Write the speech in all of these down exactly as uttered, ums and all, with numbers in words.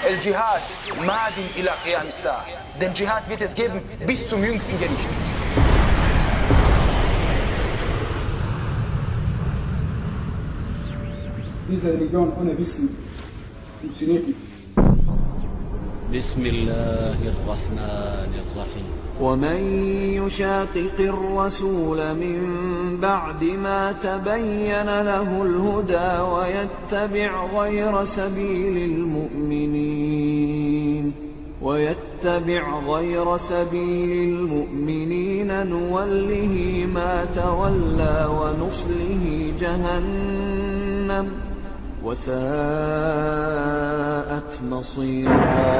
El Jihad madin ila qiyam as-sa'a. Den Dschihad wird es geben bis zum jüngsten Gericht. Diese Religion ohne Wissen funktioniert nicht. بسم الله الرحمن الرحيم ومن يشاقق الرسول من بعد ما تبين له الهدى ويتبع غير سبيل المؤمنين ويتبع غير سبيل المؤمنين نوله ما تولى ونصله جهنم وساءت مصيرا.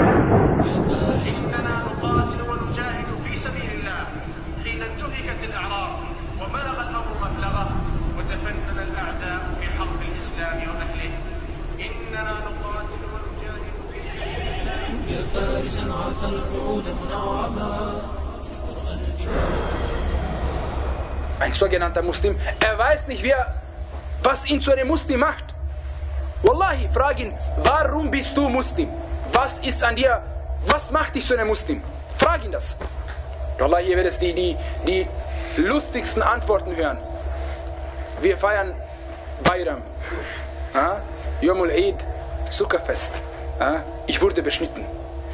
إننا نقاتل ونجاهد في سبيل الله حين انتهكت الأعراض وبلغ الأمر مبلغه وتفنن الأعداء في حرب الإسلام وأهله. إننا نقاتل ونجاهد في سبيل الله يا فارسا عفى العهود منعما. Ein sogenannter Muslim, er weiß nicht, wer, was ihn zu einem Muslim macht. Wallahi, frag ihn, warum bist du Muslim? Was ist an dir, was macht dich zu einem Muslim? Frag ihn das. Wallahi, ihr werdet die, die, die lustigsten Antworten hören. Wir feiern Bayram, ja? Yomul Eid, Zuckerfest. Ja? Ich wurde beschnitten.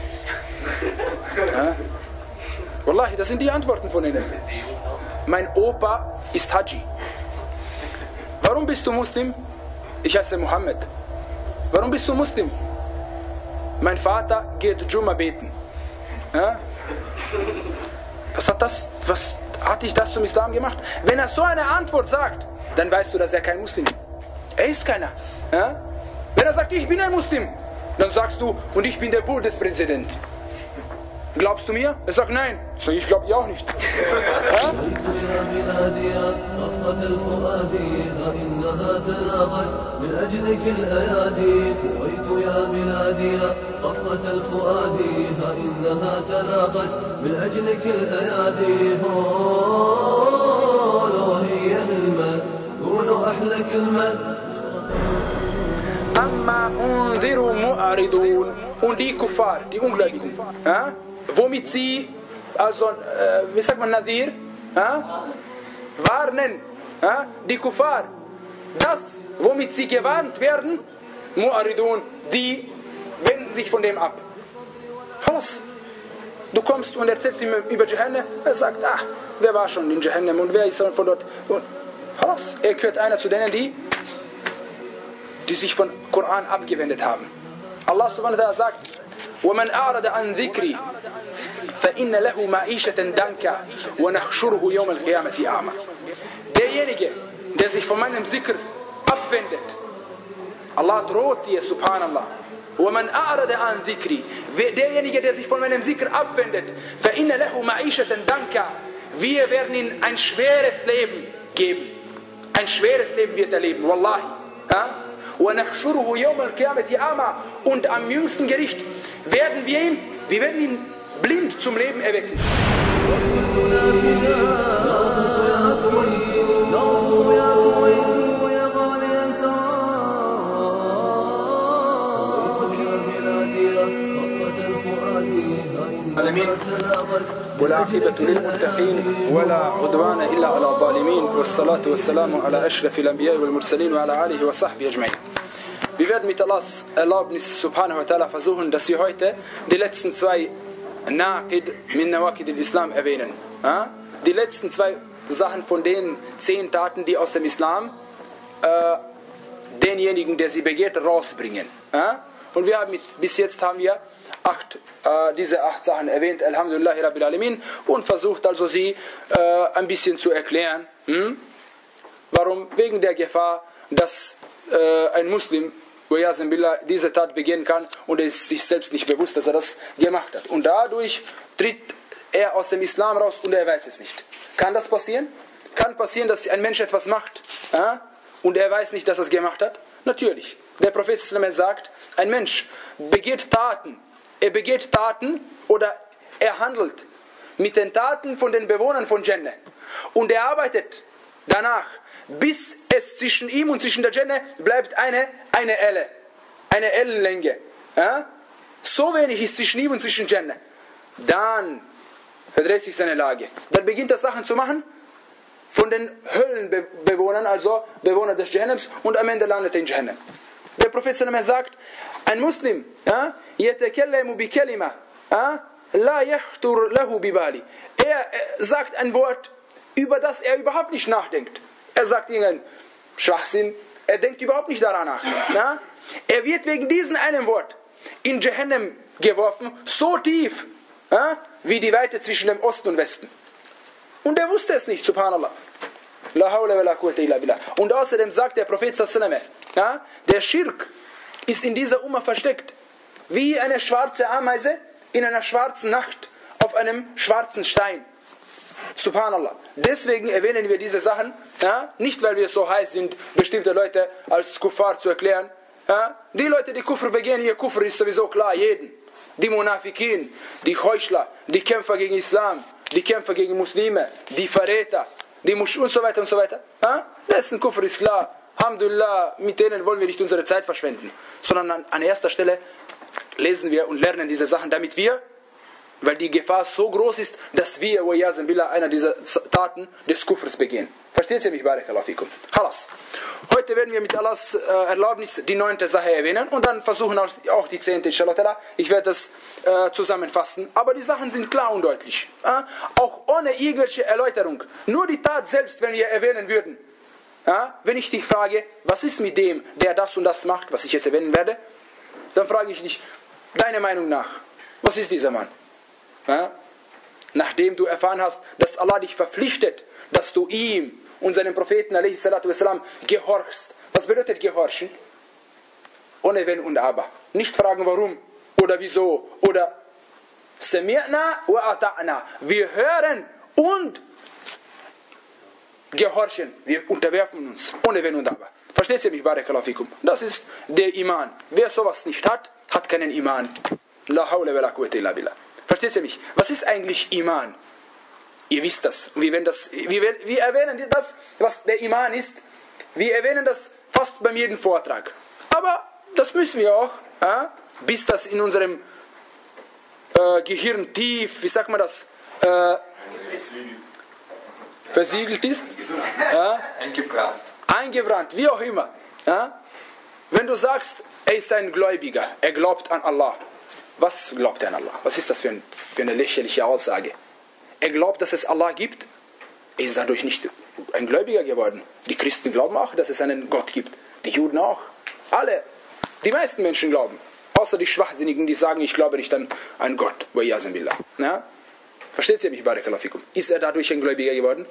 Ja? Wallahi, das sind die Antworten von ihnen. Mein Opa ist Haji. Warum bist du Muslim? Ich heiße Mohammed. Warum bist du Muslim? Mein Vater geht Jumma beten. Ja? Was hat das, was hat dich das zum Islam gemacht? Wenn er so eine Antwort sagt, dann weißt du, dass er kein Muslim ist. Er ist keiner. Ja? Wenn er sagt, ich bin ein Muslim, dann sagst du, und ich bin der Bundespräsident. Glaubst du mir? Er sagt, nein. So, ich glaube dir auch nicht. Ja? Amma unziru mu'aridun. Und die Kuffar, die Ungläubigen, ja? Womit sie, also, äh, wie sagt man, Nadir, ja? warnen, ja? Die Kuffar, das, womit sie gewarnt werden, Mu'aridun, die wenden sich von dem ab. Khalas. Du kommst und erzählst ihm über Jahannam, er sagt, ach, wer war schon in Jahannam und wer ist von dort? Und Khalas, er gehört einer zu denen, die, die sich von Koran abgewendet haben. Allah subhanahu wa ta'ala sagt, وَمَنْ أَعْرَضَ عَنْ ذِكْرِي فَإِنَّ لَهُ مَعِيشَةً دَنْكَ وَنَحْشُرُهُ يَوْمَ الْقِيَامَةِ أَعْمَى. Derjenige, der sich von meinem Zikr abwendet, Allah droht dir, subhanallah, وَمَنْ أَعْرَضَ عَنْ ذِكْرِي, derjenige, der sich von meinem Zikr abwendet, فَإِنَّ لَهُ مَعِيشَةً دَنْكَ, wir werden ihm ein schweres Leben geben. Ein schweres Leben wird er leben, wallahi. Ja? وَنَحْشُرُهُ يَوْمَ الْقِيَامَةِ أَعْمَى, und am jüngsten Gericht werden wir ihn, wir werden ihn blind zum Leben erwecken. والعاقبة للمتقين ولا عدوان إلا على الظالمين والصلاة والسلام على أشرف الأنبياء والمرسلين وعلى آله وصحبه أجمعين. Wir werden mit Allahs Erlaubnis subhanahu wa ta'ala versuchen, dass wir heute die letzten zwei Naqid min Nawaqid al-Islam erwähnen. Die letzten zwei Sachen von den zehn Taten, die aus dem Islam äh, denjenigen, der sie begehrt, rausbringen. Und wir haben mit, bis jetzt haben wir acht, äh, diese acht Sachen erwähnt, Alhamdulillahi Rabbil Alamin, und versucht also sie äh, ein bisschen zu erklären. Hm? Warum? Wegen der Gefahr, dass äh, ein Muslim diese Tat begehen kann und er ist sich selbst nicht bewusst, dass er das gemacht hat. Und dadurch tritt er aus dem Islam raus und er weiß es nicht. Kann das passieren? Kann passieren, dass ein Mensch etwas macht äh, und er weiß nicht, dass er es gemacht hat? Natürlich. Der Prophet sagt, ein Mensch begeht Taten, er begeht Taten oder er handelt mit den Taten von den Bewohnern von Jannah und er arbeitet danach, bis es zwischen ihm und zwischen der Jannah bleibt eine, eine Elle, eine Ellenlänge. Ja? so wenig ist zwischen ihm und zwischen Jannah, dann verdreht sich seine Lage. Dann beginnt er Sachen zu machen von den Höllenbewohnern, also Bewohner des Jahannams, und am Ende landet er in Jahannam. Der Prophet sallallahu alaihi wasallam sagt, ein Muslim, yatakallamu bi kalima, la yahtur lahu bibali. Er sagt ein Wort, über das er überhaupt nicht nachdenkt. Er sagt irgendeinen Schwachsinn, er denkt überhaupt nicht daran nach. Na? Er wird wegen diesem einen Wort in Jahannam geworfen, so tief, ja, wie die Weite zwischen dem Osten und Westen. Und er wusste es nicht, subhanallah. La hawla wa la quwwata illa billah. Und außerdem sagt der Prophet sallallahu alaihi wasallam, ja, der Schirk ist in dieser Umma versteckt, wie eine schwarze Ameise in einer schwarzen Nacht auf einem schwarzen Stein. Subhanallah. Deswegen erwähnen wir diese Sachen, ja, nicht weil wir so heiß sind, bestimmte Leute als Kuffar zu erklären. Ja. Die Leute, die Kufr begehen, ihr Kufr ist sowieso klar, jeden. Die Munafikin, die Heuchler, die Kämpfer gegen Islam, die Kämpfer gegen Muslime, die Verräter, die Musch und so weiter und so weiter. Ja. Dessen Kufr ist klar. Alhamdulillah, mit denen wollen wir nicht unsere Zeit verschwenden, sondern an, an erster Stelle lesen wir und lernen diese Sachen, damit wir, weil die Gefahr so groß ist, dass wir, wa yazan billah, einer dieser Taten des Kufrs begehen. Versteht ihr mich? Barakallahu fikum. Khalas. Heute werden wir mit Allahs äh, Erlaubnis die neunte Sache erwähnen und dann versuchen auch die zehnte, inshallah. Ich werde das äh, zusammenfassen. Aber die Sachen sind klar und deutlich. Äh? Auch ohne irgendwelche Erläuterung. Nur die Tat selbst, wenn wir erwähnen würden. Äh? Wenn ich dich frage, was ist mit dem, der das und das macht, was ich jetzt erwähnen werde, dann frage ich dich, deine Meinung nach, was ist dieser Mann? Ja? Nachdem du erfahren hast, dass Allah dich verpflichtet, dass du ihm und seinem Propheten alaihi salatu wassalam gehorchst. Was bedeutet gehorchen? Ohne Wenn und Aber. Nicht fragen warum oder wieso oder sami'na wa ata'na. Wir hören und gehorchen. Wir unterwerfen uns. Ohne Wenn und Aber. Versteht ihr mich? Barakallahu fikum. Das ist der Iman. Wer sowas nicht hat, hat keinen Iman. La hawla wa la quwwata illa billah. Versteht ihr mich? Was ist eigentlich Iman? Ihr wisst das. Wir, werden das wir, wir erwähnen das, was der Iman ist. Wir erwähnen das fast beim jedem Vortrag. Aber das müssen wir auch, ja, bis das in unserem äh, Gehirn tief, wie sagt man das, äh, versiegelt ist. Ja, eingebrannt. Eingebrannt, wie auch immer. Ja. Wenn du sagst, er ist ein Gläubiger, er glaubt an Allah. Was glaubt er an Allah? Was ist das für, ein, für eine lächerliche Aussage? Er glaubt, dass es Allah gibt. Er ist dadurch nicht ein Gläubiger geworden. Die Christen glauben auch, dass es einen Gott gibt. Die Juden auch. Alle. Die meisten Menschen glauben. Außer die Schwachsinnigen, die sagen, ich glaube nicht an einen Gott. Wa yazan billah. Ja? Versteht ihr mich? Barakallahu fikum. Ist er dadurch ein Gläubiger geworden?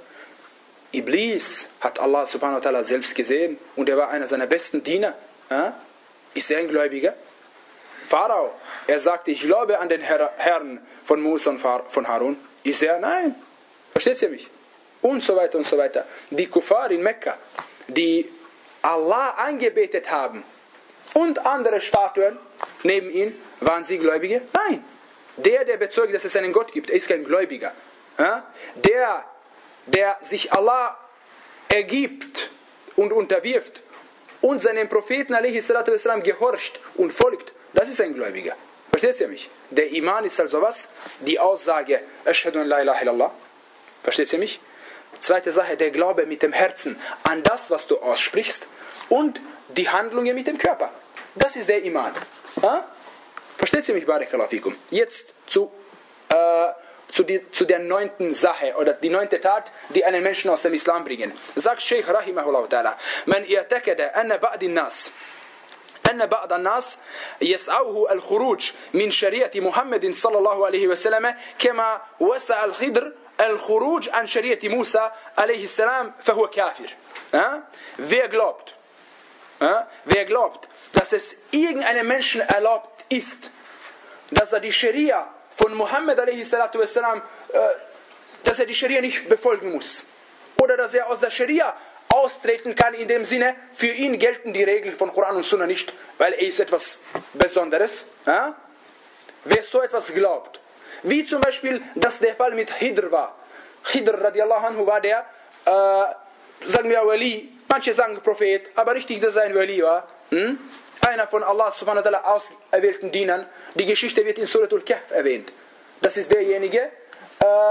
Iblis hat Allah subhanahu wa ta'ala selbst gesehen und er war einer seiner besten Diener. Ja? Ist er ein Gläubiger? Pharao, er sagte, ich glaube an den Herr, Herrn von Musa und von Harun. Ist er? Nein. Versteht ihr mich? Und so weiter und so weiter. Die Kuffar in Mekka, die Allah angebetet haben und andere Statuen neben ihnen, waren sie Gläubige? Nein. Der, der bezeugt, dass es einen Gott gibt, er ist kein Gläubiger. Der, der sich Allah ergibt und unterwirft und seinem Propheten alaihi salatu wassalam gehorcht und folgt, das ist ein Gläubiger. Versteht ihr mich? Der Iman ist also was? Die Aussage, Ashhadu an la ilaha illallah. Versteht ihr mich? Zweite Sache, der Glaube mit dem Herzen an das, was du aussprichst und die Handlungen mit dem Körper. Das ist der Iman. Ha? Versteht ihr mich? Barakallahu fikum. Jetzt zu, äh, zu, die, zu der neunten Sache oder die neunte Tat, die einen Menschen aus dem Islam bringen. Sagt Sheikh Rahimahullah ta'ala, man i'takada anna ba'di nas أن بعض الناس يسعوه الخروج من شريعة محمد صلى الله عليه وسلم كما وسع الخضر الخروج عن شريعة موسى عليه السلام فهو كافر. Wer glaubt, wer glaubt, dass es irgendeinem Menschen erlaubt ist, dass er die Scharia von Muhammad alaihi salatu wassalam, dass er die Scharia nicht befolgen muss oder dass er aus der Scharia austreten kann, in dem Sinne, für ihn gelten die Regeln von Koran und Sunna nicht, weil er ist etwas Besonderes. Ja? Wer so etwas glaubt, wie zum Beispiel, dass der Fall mit Khidr war. Khidr radiallahu anhu war der, äh, sagen wir Wali, manche sagen Prophet, aber richtig, dass er ein Wali war. Hm? einer von Allah subhanahu wa ta'ala auserwählten Dienern. Die Geschichte wird in Suratul Kahf erwähnt. Das ist derjenige, äh,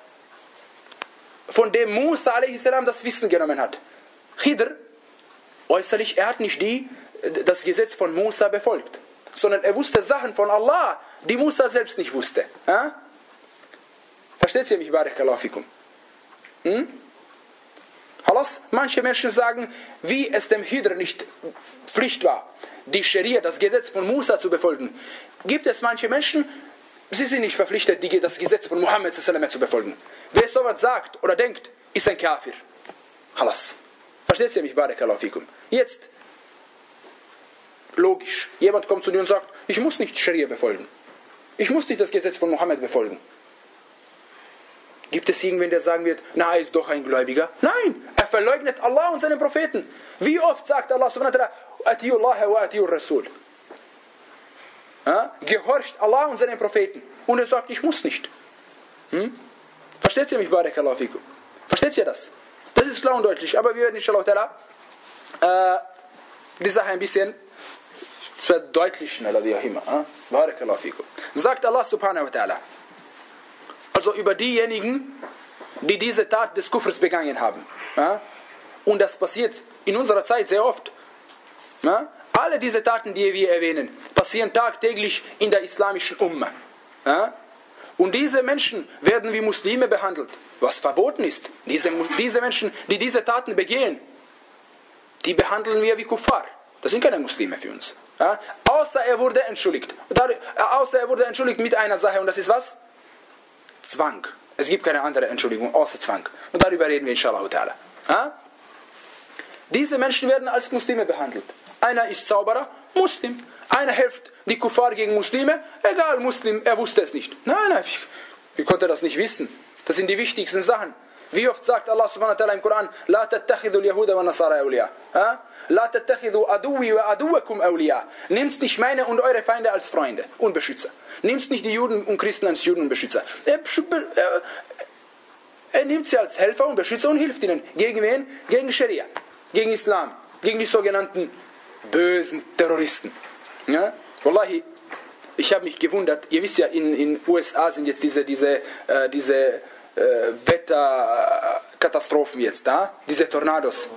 von dem Musa a s. das Wissen genommen hat. Khidr, äußerlich, er hat nicht die, das Gesetz von Musa befolgt, sondern er wusste Sachen von Allah, die Musa selbst nicht wusste. Ja? Versteht ihr mich, Barakallahu fikum? Hm? Halas, manche Menschen sagen, wie es dem Khidr nicht Pflicht war, die Scharia, das Gesetz von Musa zu befolgen, gibt es manche Menschen, sie sind nicht verpflichtet, die, das Gesetz von Muhammad zu befolgen. Wer sowas sagt oder denkt, ist ein Kafir. Halas. Versteht ihr mich, Barakallahu fikum? Jetzt, logisch, jemand kommt zu dir und sagt, ich muss nicht Scharia befolgen. Ich muss nicht das Gesetz von Muhammad befolgen. Gibt es irgendwen, der sagen wird, na, er ist doch ein Gläubiger? Nein, er verleugnet Allah und seinen Propheten. Wie oft sagt Allah subhanahu wa ta'ala, Atiyu Allah wa Atiyu Rasul. Ja? Gehorcht Allah und seinen Propheten. Und er sagt, ich muss nicht. Hm? Versteht ihr mich, Barakallahu fikum? Versteht ihr das? Das ist klar und deutlich. Aber wir werden inshallah ta'ala äh, die Sache ein bisschen verdeutlichen, oder wie auch immer. Äh? Barakallahu fikum. Sagt Allah subhanahu wa ta'ala. Also über diejenigen, die diese Tat des Kufrs begangen haben. Ja? Und das passiert in unserer Zeit sehr oft. Ja? Alle diese Taten, die wir erwähnen, passieren tagtäglich in der islamischen Ummah. Ja? Und diese Menschen werden wie Muslime behandelt, was verboten ist. Diese, diese Menschen, die diese Taten begehen, die behandeln wir wie Kuffar. Das sind keine Muslime für uns. Ja? Außer er wurde entschuldigt. Außer er wurde entschuldigt mit einer Sache. Und das ist was? Zwang. Es gibt keine andere Entschuldigung außer Zwang. Und darüber reden wir inshallah ta'ala. Ja? Diese Menschen werden als Muslime behandelt. Einer ist Zauberer, Muslim. Einer hilft die Kuffar gegen Muslime, egal, Muslim, er wusste es nicht. Nein, nein, ich, wie konnte er das nicht wissen? Das sind die wichtigsten Sachen. Wie oft sagt Allah subhanahu wa ta'ala im Koran, La tattakhidhu al-Yahuda wa Nasara awliya. La tattakhidhu aduwi wa aduwakum awliya. Nehmt nicht meine und eure Feinde als Freunde und Beschützer. Nehmt nicht die Juden und Christen als Juden und Beschützer. Er, er, er nimmt sie als Helfer und Beschützer und hilft ihnen. Gegen wen? Gegen Scharia, gegen Islam, gegen die sogenannten bösen Terroristen. Ja? Wallahi, ich habe mich gewundert. Ihr wisst ja, in den U S A sind jetzt diese, diese, äh, diese äh, Wetterkatastrophen jetzt da, diese Tornados.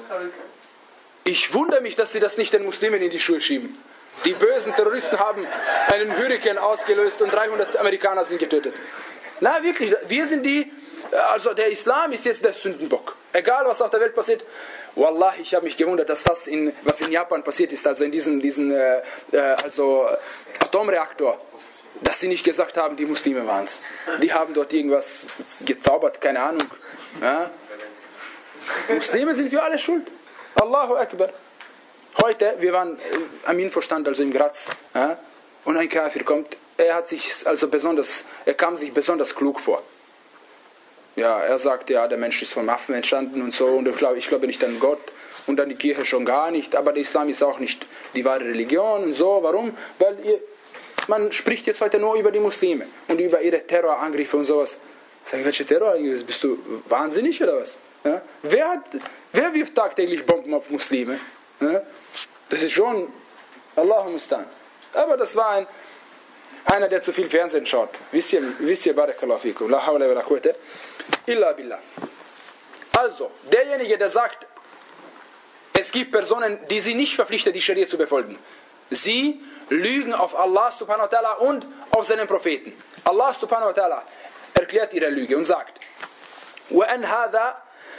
Ich wundere mich, dass sie das nicht den Muslimen in die Schuhe schieben. Die bösen Terroristen haben einen Hurrikan ausgelöst und dreihundert Amerikaner sind getötet. Na wirklich, wir sind die, also der Islam ist jetzt der Sündenbock. Egal was auf der Welt passiert. Wallahi, ich habe mich gewundert, dass das, in, was in Japan passiert ist, also in diesem diesen, äh, also Atomreaktor, dass sie nicht gesagt haben, die Muslime waren es. Die haben dort irgendwas gezaubert, keine Ahnung. Ja? Muslime sind für alle schuld. Allahu Akbar. Heute, wir waren am Infostand, also in Graz, ja? Und ein Kafir kommt, er hat sich also besonders, er kam sich besonders klug vor. Ja, er sagt, ja, der Mensch ist vom Affen entstanden und so, und ich glaube, ich glaube nicht an Gott und an die Kirche schon gar nicht, aber der Islam ist auch nicht die wahre Religion und so. Warum? Weil ihr, man spricht jetzt heute nur über die Muslime und über ihre Terrorangriffe und sowas. Sagen, welche Terrorangriffe? Bist du wahnsinnig oder was? Ja? Wer, hat, wer wirft tagtäglich Bomben auf Muslime? Ja? Das ist schon Allahu Mustan. Aber das war ein, einer, der zu viel Fernsehen schaut. Wisst ihr, wisst ihr, Barakallahu fikum, la hawla wa la quwwata illa billah. Also, derjenige, der sagt, es gibt Personen, die sie nicht verpflichtet, die Scharia zu befolgen. Sie lügen auf Allah subhanahu wa ta'ala und auf seinen Propheten. Allah subhanahu wa ta'ala erklärt ihre Lüge und sagt, وَأَنْ هَذَا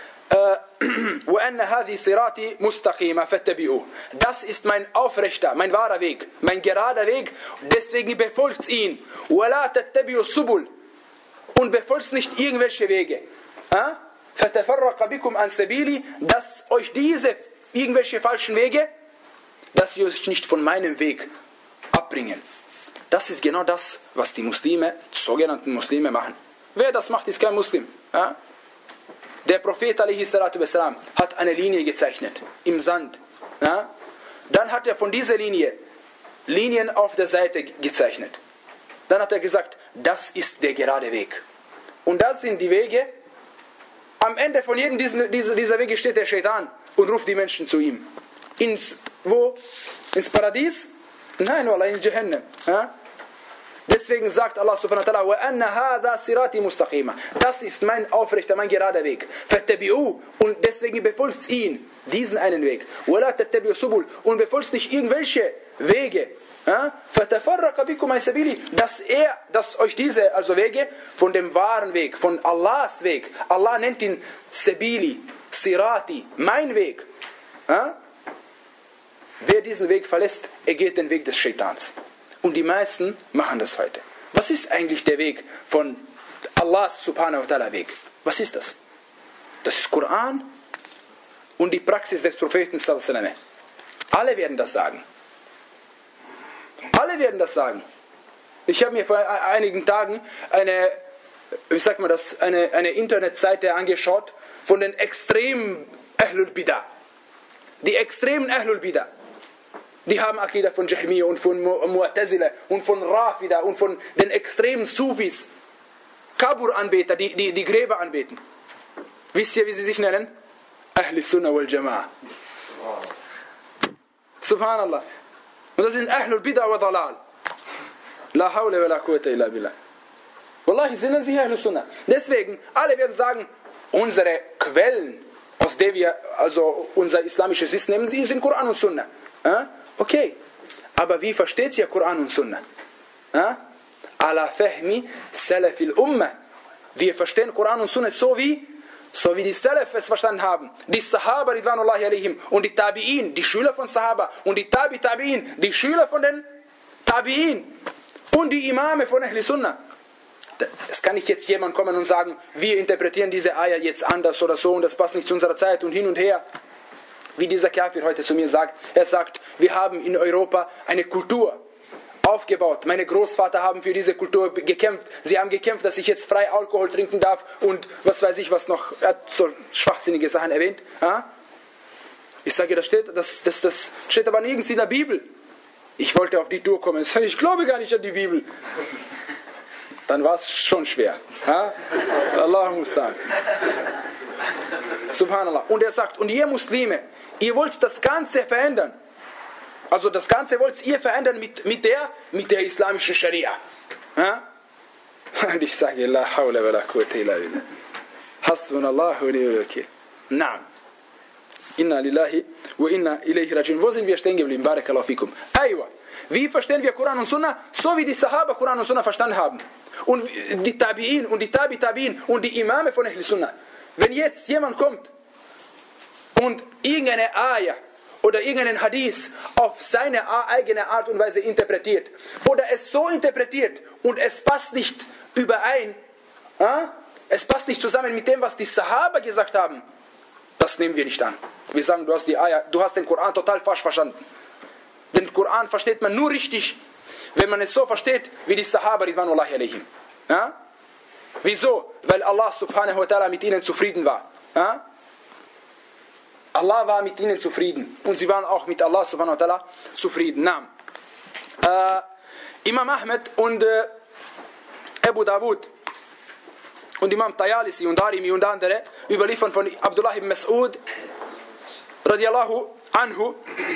وَأَنَّ هَذِي صِرَاطِي مُسْتَقِيمًا فَاتَّبِعُوهُ. Das ist mein aufrechter, mein wahrer Weg, mein gerader Weg, deswegen befolgt ihn. وَلَا تَتَّبِعُوا السُّبُلَ. Und befolgt nicht irgendwelche Wege. فَتَفَرَّقَ بِكُمْ عَنْ سَبِيلِي. Dass euch diese irgendwelche falschen Wege, dass sie euch nicht von meinem Weg abbringen. Das ist genau das, was die Muslime, die sogenannten Muslime machen. Wer das macht, ist kein Muslim. Ja? Der Prophet ﷺ hat eine Linie gezeichnet im Sand. Ja? Dann hat er von dieser Linie Linien auf der Seite gezeichnet. Dann hat er gesagt, das ist der gerade Weg. Und das sind die Wege. Am Ende von jedem dieser, dieser Wege steht der Shaitan und ruft die Menschen zu ihm. Ins Wo? Ins Paradies? Nein, wallah, ins Jahannam. Ja? Deswegen sagt Allah subhanahu wa ta'ala, وَأَنَّ هَذَا صِرَاطِ مُسْتَقِيمًا. Das ist mein aufrechter, mein gerader Weg. فَاتَّبِعُوا. Und deswegen befolgt ihn, diesen einen Weg. وَلَا تَتَّبِعُوا سُبُلْ. Und befolgt nicht irgendwelche Wege. فَتَفَرَّقَ بِكُمْ عَنْ سَبِيلِهِ. Dass er, dass euch diese, also Wege, von dem wahren Weg, von Allahs Weg. Allah nennt ihn Sabili, Sirati, mein Weg. Ja? Wer diesen Weg verlässt, er geht den Weg des Shaitans. Und die meisten machen das heute. Was ist eigentlich der Weg von Allahs subhanahu wa ta'ala Weg? Was ist das? Das ist Koran und die Praxis des Propheten sallallahu alaihi wasallam. Alle werden das sagen. Alle werden das sagen. Ich habe mir vor einigen Tagen eine, wie sagt man das, eine, eine Internetseite angeschaut von den extremen Ahlul Bidah. Die extremen Ahlul Bidah. Die haben Akida von Jahmiyyah und von Mu'tazila und von Rafida und von den extremen Sufis. Kabur-Anbeter, die, die die Gräber anbeten. Wisst ihr, wie sie sich nennen? Ahli Sunnah wal Jama'a. Subhanallah. Und das sind Ahlul Bid'ah wa Dalal. La hawla wa la quwwata illa billah. Wallahi sind sie Ahlul Sunnah. Deswegen, alle werden sagen, unsere Quellen, aus denen wir also unser islamisches Wissen nehmen, sie sind Koran und Sunnah. Ja? Okay, aber wie versteht ihr Koran und Sunnah? Ja? Ala fahmi salafil ummah. Wir verstehen Koran und Sunnah so wie, so wie die Salaf es verstanden haben. Die Sahaba, ridwanullahi alaihim, und die Tabi'in, die Schüler von Sahaba, und die Tabi Tabi'in, die Schüler von den Tabi'in, und die Imame von Ahli Sunnah. Es kann nicht jetzt jemand kommen und sagen, wir interpretieren diese Ayah jetzt anders oder so und das passt nicht zu unserer Zeit und hin und her. Wie dieser Kafir heute zu mir sagt, er sagt, wir haben in Europa eine Kultur aufgebaut. Meine Großvater haben für diese Kultur gekämpft. Sie haben gekämpft, dass ich jetzt frei Alkohol trinken darf und was weiß ich was noch. Er hat so schwachsinnige Sachen erwähnt. Ich sage, das steht, das, das, das steht aber nirgends in der Bibel. Ich wollte auf die Tour kommen. Ich sage, ich glaube gar nicht an die Bibel. Dann war es schon schwer. Allahu Mustan. Subhanallah. Und er sagt, und ihr Muslime, ihr wollt das Ganze verändern. Also das Ganze wollt ihr verändern mit, mit, der, mit der islamischen Scharia. Ja? Und ich sage, la hawla wa la quwwata illa billah. Hasbunallahu wa ni'mal wakeel. Naam. Inna lillahi wa inna ilayhi rajiun. Wo sind wir stehen geblieben? Barakallahu fikum. Aywa. Wie verstehen wir Koran und Sunnah? So wie die Sahaba Koran und Sunnah verstanden haben. Und die Tabi'in und die Tabi Tabi'in und die Imame von Ahl Sunnah. Wenn jetzt jemand kommt und irgendeine Ayah oder irgendeinen Hadith auf seine eigene Art und Weise interpretiert oder es so interpretiert und es passt nicht überein, äh? es passt nicht zusammen mit dem, was die Sahaba gesagt haben, das nehmen wir nicht an. Wir sagen, du hast die Ayah, du hast den Koran total falsch verstanden. Den Koran versteht man nur richtig, wenn man es so versteht, wie die Sahaba ridwanullahi alaihim. Ja? Wieso? Weil Allah subhanahu wa ta'ala mit ihnen zufrieden war. Ja? Allah war mit ihnen zufrieden. Und sie waren auch mit Allah subhanahu wa ta'ala zufrieden. Naam. Äh, Imam Ahmed und äh, Abu Dawud und Imam Tayalisi und Darimi und andere überliefern von Abdullah ibn Mas'ud radiallahu anhu,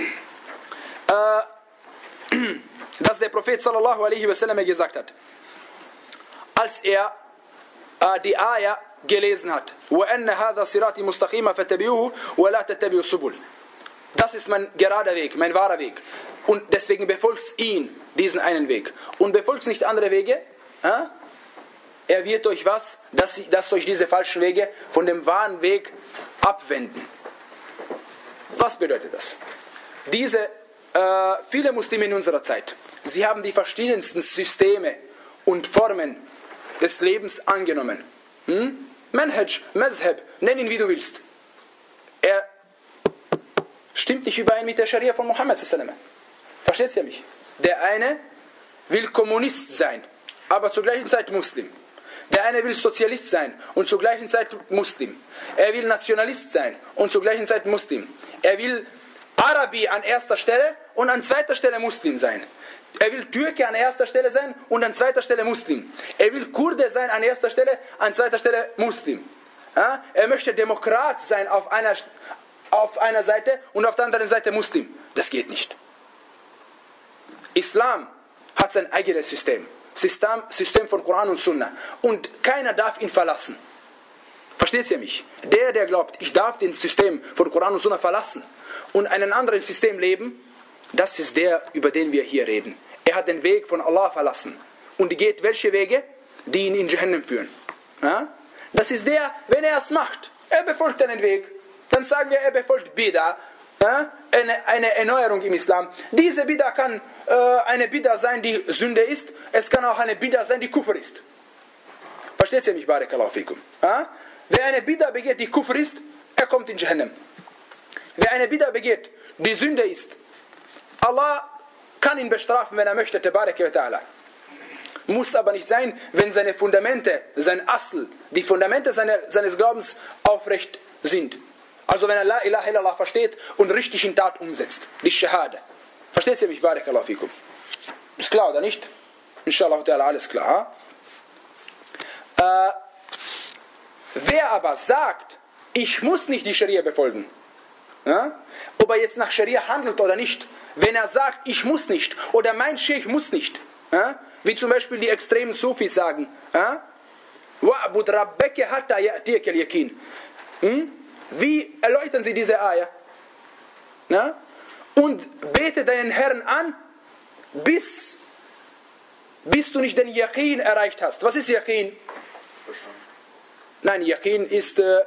äh, dass der Prophet sallallahu alaihi wasallam gesagt hat, als er äh, die Ayah gelesen hat, وَأَنَّ هَذَا صِرَاطِ مُسْتَقِيمًا فَاتَّبِعُوهُ وَلَا تَتَّبِعُوا السُّبُلَ. Das ist mein gerader Weg, mein wahrer Weg. Und deswegen befolgt ihn, diesen einen Weg. Und befolgt nicht andere Wege, äh? er wird euch was, dass, dass euch diese falschen Wege von dem wahren Weg abwenden. Was bedeutet das? Diese äh, viele Muslime in unserer Zeit, sie haben die verschiedensten Systeme und Formen des Lebens angenommen. Hm? Manhaj, Mazhab, nenn ihn wie du willst. Er stimmt nicht überein mit der Scharia von Muhammad sallallahu alaihi wasallam. Versteht ihr mich? Der eine will Kommunist sein, aber zur gleichen Zeit Muslim. Der eine will Sozialist sein und zur gleichen Zeit Muslim. Er will Nationalist sein und zur gleichen Zeit Muslim. Er will Arabi an erster Stelle und an zweiter Stelle Muslim sein. Er will Türke an erster Stelle sein und an zweiter Stelle Muslim. Er will Kurde sein an erster Stelle, an zweiter Stelle Muslim. Ja? Er möchte Demokrat sein auf einer, auf einer Seite und auf der anderen Seite Muslim. Das geht nicht. Islam hat sein eigenes System. System, System von Koran und Sunna. Und keiner darf ihn verlassen. Versteht ihr mich? Der, der glaubt, ich darf das System von Koran und Sunna verlassen und ein anderes System leben, das ist der, über den wir hier reden. Er hat den Weg von Allah verlassen. Und geht welche Wege? Die ihn in Jahannam führen. Ja? Das ist der, wenn er es macht. Er befolgt einen Weg. Dann sagen wir, er befolgt Bida. Ja? Eine, eine Erneuerung im Islam. Diese Bida kann äh, eine Bida sein, die Sünde ist. Es kann auch eine Bida sein, die Kufr ist. Versteht ihr mich, Barakallahu fikum? Ja? Wer eine Bida begeht, die Kufr ist, er kommt in Jahannam. Wer eine Bida begeht, die Sünde ist, Allah kann ihn bestrafen, wenn er möchte, Tabaraka wa Ta'ala. Muss aber nicht sein, wenn seine Fundamente, sein Asl, die Fundamente seine, seines Glaubens aufrecht sind. Also wenn er La ilaha illallah versteht und richtig in Tat umsetzt. Die Shahada. Versteht ihr mich? Barakallahu fikum. Ist klar oder nicht? Inshallah ta'ala, alles klar. Äh, wer aber sagt, ich muss nicht die Scharia befolgen, ja? Ob er jetzt nach Scharia handelt oder nicht, wenn er sagt, ich muss nicht, oder mein Sheikh muss nicht, ja? Wie zum Beispiel die extremen Sufis sagen, وَعْبُدْ رَبَّكَ حَتَّى يَأْتِيَكَ الْيَقِينُ. Wie erläutern sie diese Ayah? Ja? Und bete deinen Herrn an, bis, bis du nicht den Yaqin erreicht hast. Was ist Yaqin? Nein, Yaqin ist... Äh,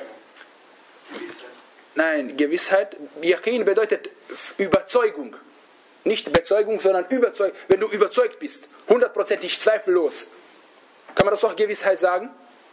nein, Gewissheit. Yaqin bedeutet Überzeugung. Nicht Bezeugung, sondern Überzeugung. Wenn du überzeugt bist, hundertprozentig zweifellos. Kann man das auch Gewissheit sagen?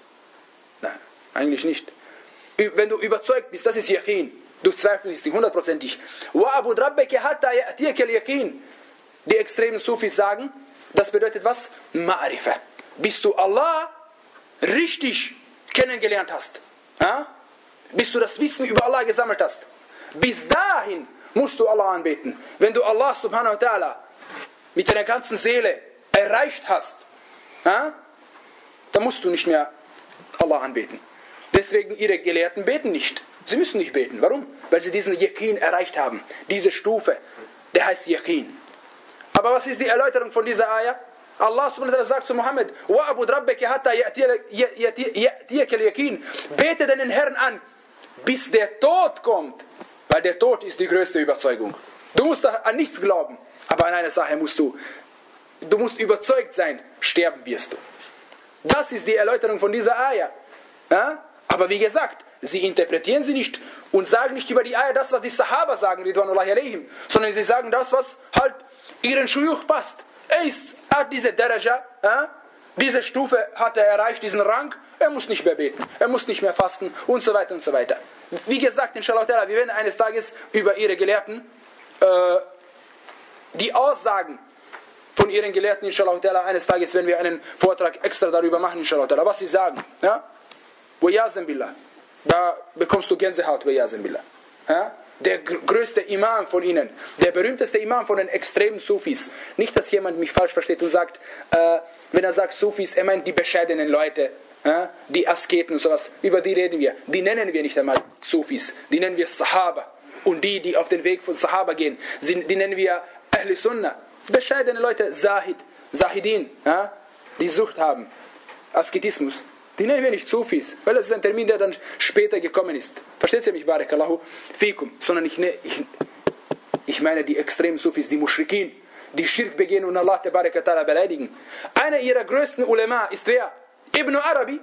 Nein, eigentlich nicht. Wenn du überzeugt bist, das ist Yaqin. Du zweifelst nicht, hundertprozentig. وَعَبُدْ رَبَّكَ حَتَّى يَأْتِيَكَ الْيَقِينُ. Die extremen Sufis sagen, das bedeutet was? Ma'rifa. Bis du Allah richtig kennengelernt hast. Ja? Bis du das Wissen über Allah gesammelt hast. Bis dahin musst du Allah anbeten. Wenn du Allah subhanahu wa ta'ala mit deiner ganzen Seele erreicht hast, ja, dann musst du nicht mehr Allah anbeten. Deswegen ihre Gelehrten beten nicht. Sie müssen nicht beten. Warum? Weil sie diesen Yaqin erreicht haben. Diese Stufe, der heißt Yaqin. Aber was ist die Erläuterung von dieser Ayah? Allah subhanahu wa ta'ala sagt zu Muhammad, وَعْبُدْ رَبَّكَ حَتَّى يَأْتِيَكَ الْيَقِينُ. Bete deinen Herrn an, bis der Tod kommt. Weil der Tod ist die größte Überzeugung. Du musst an nichts glauben, aber an eine Sache musst du. Du musst überzeugt sein, sterben wirst du. Das ist die Erläuterung von dieser Ayah. Ja? Aber wie gesagt, sie interpretieren sie nicht und sagen nicht über die Ayah das, was die Sahaba sagen, Ridwanullahi alayhim, sondern sie sagen das, was halt ihren Shuyukh passt. Er ist, hat diese Daraja, ja? Diese Stufe hat er erreicht, diesen Rang, er muss nicht mehr beten, er muss nicht mehr fasten und so weiter und so weiter. Wie gesagt, inshallah, wir werden eines Tages über ihre Gelehrten, äh, die Aussagen von ihren Gelehrten, inshallah, eines Tages werden wir einen Vortrag extra darüber machen, inshallah, was sie sagen. Ja? Wajazim billah. Da bekommst du Gänsehaut, Wajazim billah. Ja? Der größte Imam von ihnen, der berühmteste Imam von den extremen Sufis. Nicht, dass jemand mich falsch versteht und sagt, äh, wenn er sagt Sufis, er meint die bescheidenen Leute, äh, die Asketen und sowas. Über die reden wir. Die nennen wir nicht einmal Sufis. Die nennen wir Sahaba. Und die, die auf den Weg von Sahaba gehen, die nennen wir Ahl Sunnah. Bescheidene Leute, Zahid, Zahidin, äh, die Sucht haben. Asketismus. Die nennen wir nicht Sufis, weil das ist ein Termin, der dann später gekommen ist. Versteht ihr mich, Barakallahu fikum? Sondern ich, ne, ich, ich meine die extremen Sufis, die Mushrikin, die Schirk begehen und Allah Tabaraka Ta'ala beleidigen. Einer ihrer größten Ulema ist wer? Ibn Arabi,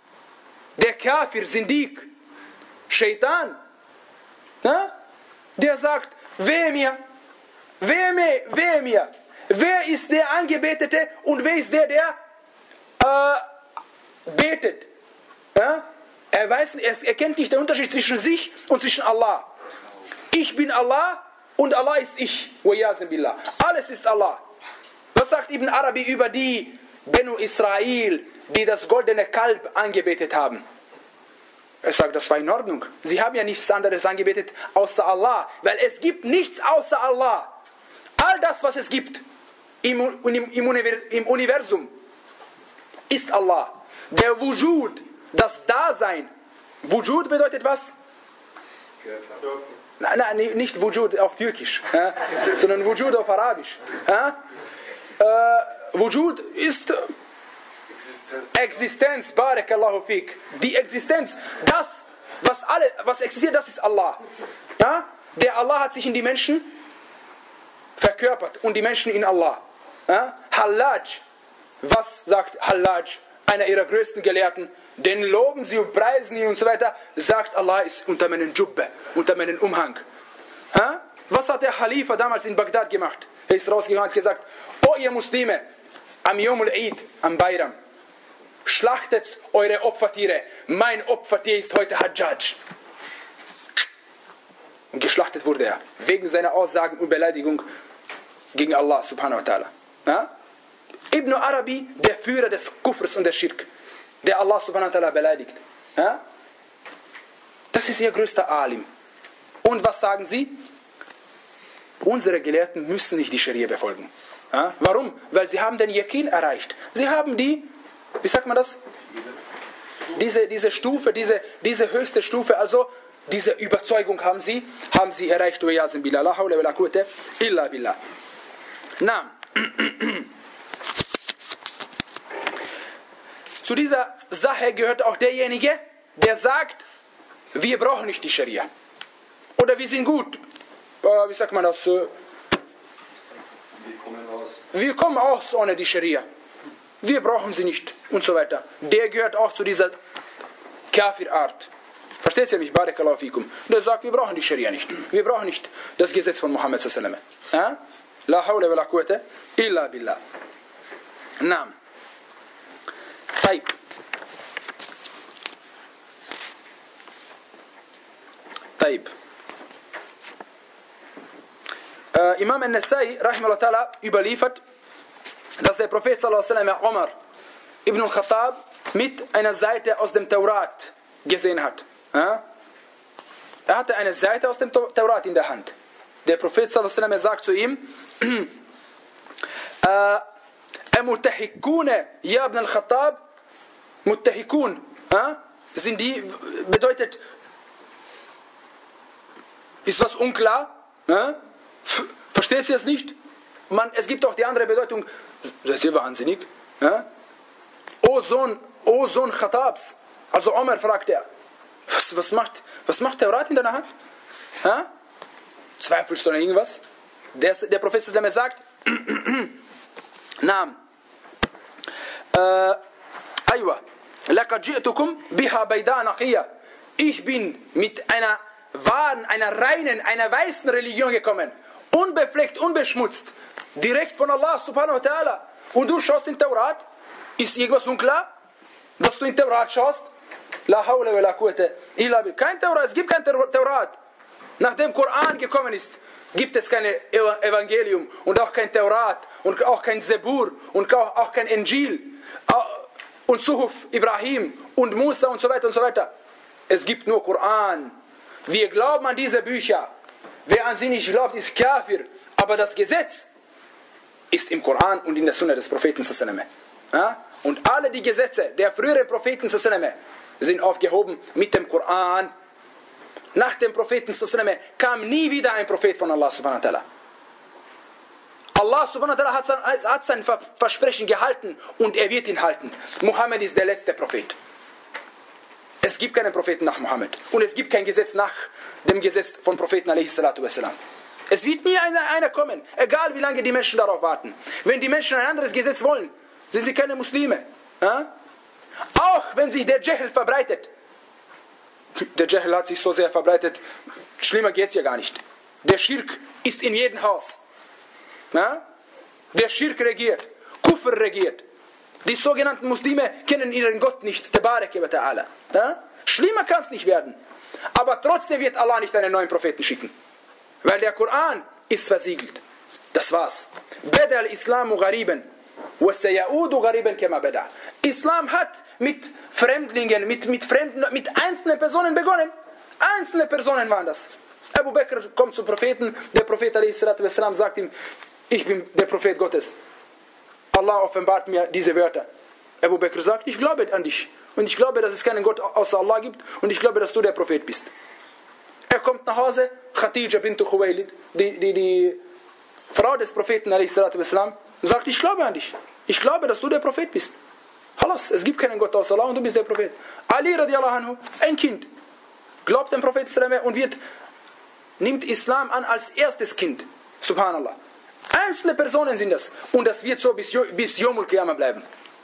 der Kafir, Sindik, Shaitan, ja? Der sagt, wehe mir, wehe mir, wehe mir. Wer ist der Angebetete und wer ist der, der äh, betet. Ja? Er weiß, er kennt nicht den Unterschied zwischen sich und zwischen Allah. Ich bin Allah und Allah ist ich. Billah. Alles ist Allah. Was sagt Ibn Arabi über die Benu Israel, die das goldene Kalb angebetet haben? Er sagt, das war in Ordnung. Sie haben ja nichts anderes angebetet außer Allah. Weil es gibt nichts außer Allah. All das, was es gibt im, im, im Universum, ist Allah. Der Wujud, das Dasein. Wujud bedeutet was? Nein, nein, nicht Wujud auf Türkisch, ja, sondern Wujud auf Arabisch. Ja. Äh, Wujud ist Existenz. Existenz, Barakallahu fik. Die Existenz, das, was, alle, was existiert, das ist Allah. Ja. Der Allah hat sich in die Menschen verkörpert und die Menschen in Allah. Ja. Hallaj, was sagt Hallaj, einer ihrer größten Gelehrten? Den loben sie und preisen ihn und so weiter, sagt Allah ist unter meinen Jubbe, unter meinen Umhang. Ha? Was hat der Khalifa damals in Bagdad gemacht? Er ist rausgegangen und hat gesagt, oh ihr Muslime, am Yomul Eid, am Bayram, schlachtet eure Opfertiere. Mein Opfertier ist heute Hajjaj. Und geschlachtet wurde er, wegen seiner Aussagen und Beleidigung gegen Allah subhanahu wa ta'ala. Ja? Ibn Arabi, der Führer des Kufrs und des Schirk, der Allah subhanahu wa ta'ala beleidigt. Ja? Das ist ihr größter Alim. Und was sagen sie? Unsere Gelehrten müssen nicht die Scharia befolgen. Ja? Warum? Weil sie haben den Yakin erreicht. Sie haben die, wie sagt man das? Diese, diese Stufe, diese, diese höchste Stufe, also diese Überzeugung haben sie, haben sie erreicht. La hawla wa la quwwata illa billah. Na. Zu dieser Sache gehört auch derjenige, der sagt, wir brauchen nicht die Scharia. Oder wir sind gut. Äh, wie sagt man das? Wir kommen aus. Wir kommen aus ohne die Scharia. Wir brauchen sie nicht. Und so weiter. Der gehört auch zu dieser Kafir-Art. Versteht ihr mich? Barakallahu fikum. Der sagt, wir brauchen die Scharia nicht. Wir brauchen nicht das Gesetz von Muhammad sallallahu alaihi wasallam. La hawla wa la quwwata illa billah. Naam. طيب. طيب. Äh, Imam al-Nasai rahimahullah ta'ala überliefert, dass der Prophet sallallahu alaihi wasallam Umar ibn al-Khattab mit einer Seite aus dem Taurat gesehen hat. Ja? Er hatte eine Seite aus dem Taurat in der Hand. Der Prophet sallallahu alaihi wasallam sagt zu ihm, äh, Mutahikune, ja ibn al-Khattab, Mutahikun, ja? Sind die, bedeutet, ist was unklar? Ja? Versteht ihr das nicht? Man, es gibt auch die andere Bedeutung, das ist hier wahnsinnig. Ja? O Sohn, O Sohn Khattabs, also Omar fragt er, was, was macht, was macht der Rat in deiner Hand? Ja? Zweifelst du an irgendwas? Der, der Prophet sagt, Naam, Aywa, laqad ji'tukum biha bayda naqiya. Ich bin mit einer wahren, einer reinen, einer weißen Religion gekommen. Unbefleckt, unbeschmutzt. Direkt von Allah subhanahu wa ta'ala. Und du schaust in Taurat. Ist irgendwas unklar? Dass du in Taurat schaust? La hawla wa la quwwata illa billah. Kein Taurat, es gibt kein Taurat. Nachdem Koran gekommen ist, gibt es kein Evangelium und auch kein Taurat und auch kein Zebur und auch kein Injil und Suhuf Ibrahim und Musa und so weiter und so weiter. Es gibt nur Koran. Wir glauben an diese Bücher. Wer an sie nicht glaubt, ist Kafir. Aber das Gesetz ist im Koran und in der Sunna des Propheten sallallahu alaihi wasallam. Und alle die Gesetze der früheren Propheten sallallahu alaihi wasallam sind aufgehoben mit dem Koran. Nach dem Propheten sallallahu alaihi wasallam kam nie wieder ein Prophet von Allah subhanahu wa ta'ala. Allah subhanahu wa ta'ala hat sein, hat sein Versprechen gehalten und er wird ihn halten. Muhammad ist der letzte Prophet. Es gibt keinen Propheten nach Muhammad. Und es gibt kein Gesetz nach dem Gesetz von Propheten alaihi salatu wassalam. Es wird nie einer, einer kommen, egal wie lange die Menschen darauf warten. Wenn die Menschen ein anderes Gesetz wollen, sind sie keine Muslime. Ja? Auch wenn sich der Jahl verbreitet. Der Jahl hat sich so sehr verbreitet, schlimmer geht es ja gar nicht. Der Schirk ist in jedem Haus. Ja? Der Schirk regiert, Kufr regiert. Die sogenannten Muslime kennen ihren Gott nicht. Tabaraka wa ta'ala. Ja? Schlimmer kann es nicht werden. Aber trotzdem wird Allah nicht einen neuen Propheten schicken. Weil der Koran ist versiegelt. Das war's. Bada al-Islamu ghariban. Wa sayaudu ghariban kama bada. Islam hat mit Fremdlingen, mit, mit Fremden, mit einzelnen Personen begonnen. Einzelne Personen waren das. Abu Bakr kommt zum Propheten. Der Prophet alaihi salatu wassalam sagt ihm, ich bin der Prophet Gottes. Allah offenbart mir diese Wörter. Abu Bakr sagt, ich glaube an dich. Und ich glaube, dass es keinen Gott außer Allah gibt. Und ich glaube, dass du der Prophet bist. Er kommt nach Hause, Khadija bint Khuwaylid, die, die, die Frau des Propheten, sagt, ich glaube an dich. Ich glaube, dass du der Prophet bist. Halas, es gibt keinen Gott außer Allah und du bist der Prophet. Ali radiallahu anhu, ein Kind, glaubt dem Propheten und wird, nimmt Islam an als erstes Kind. Subhanallah. Einzelne Personen sind das. Und das wird so bis, bis Yomul Qiyamah bleiben.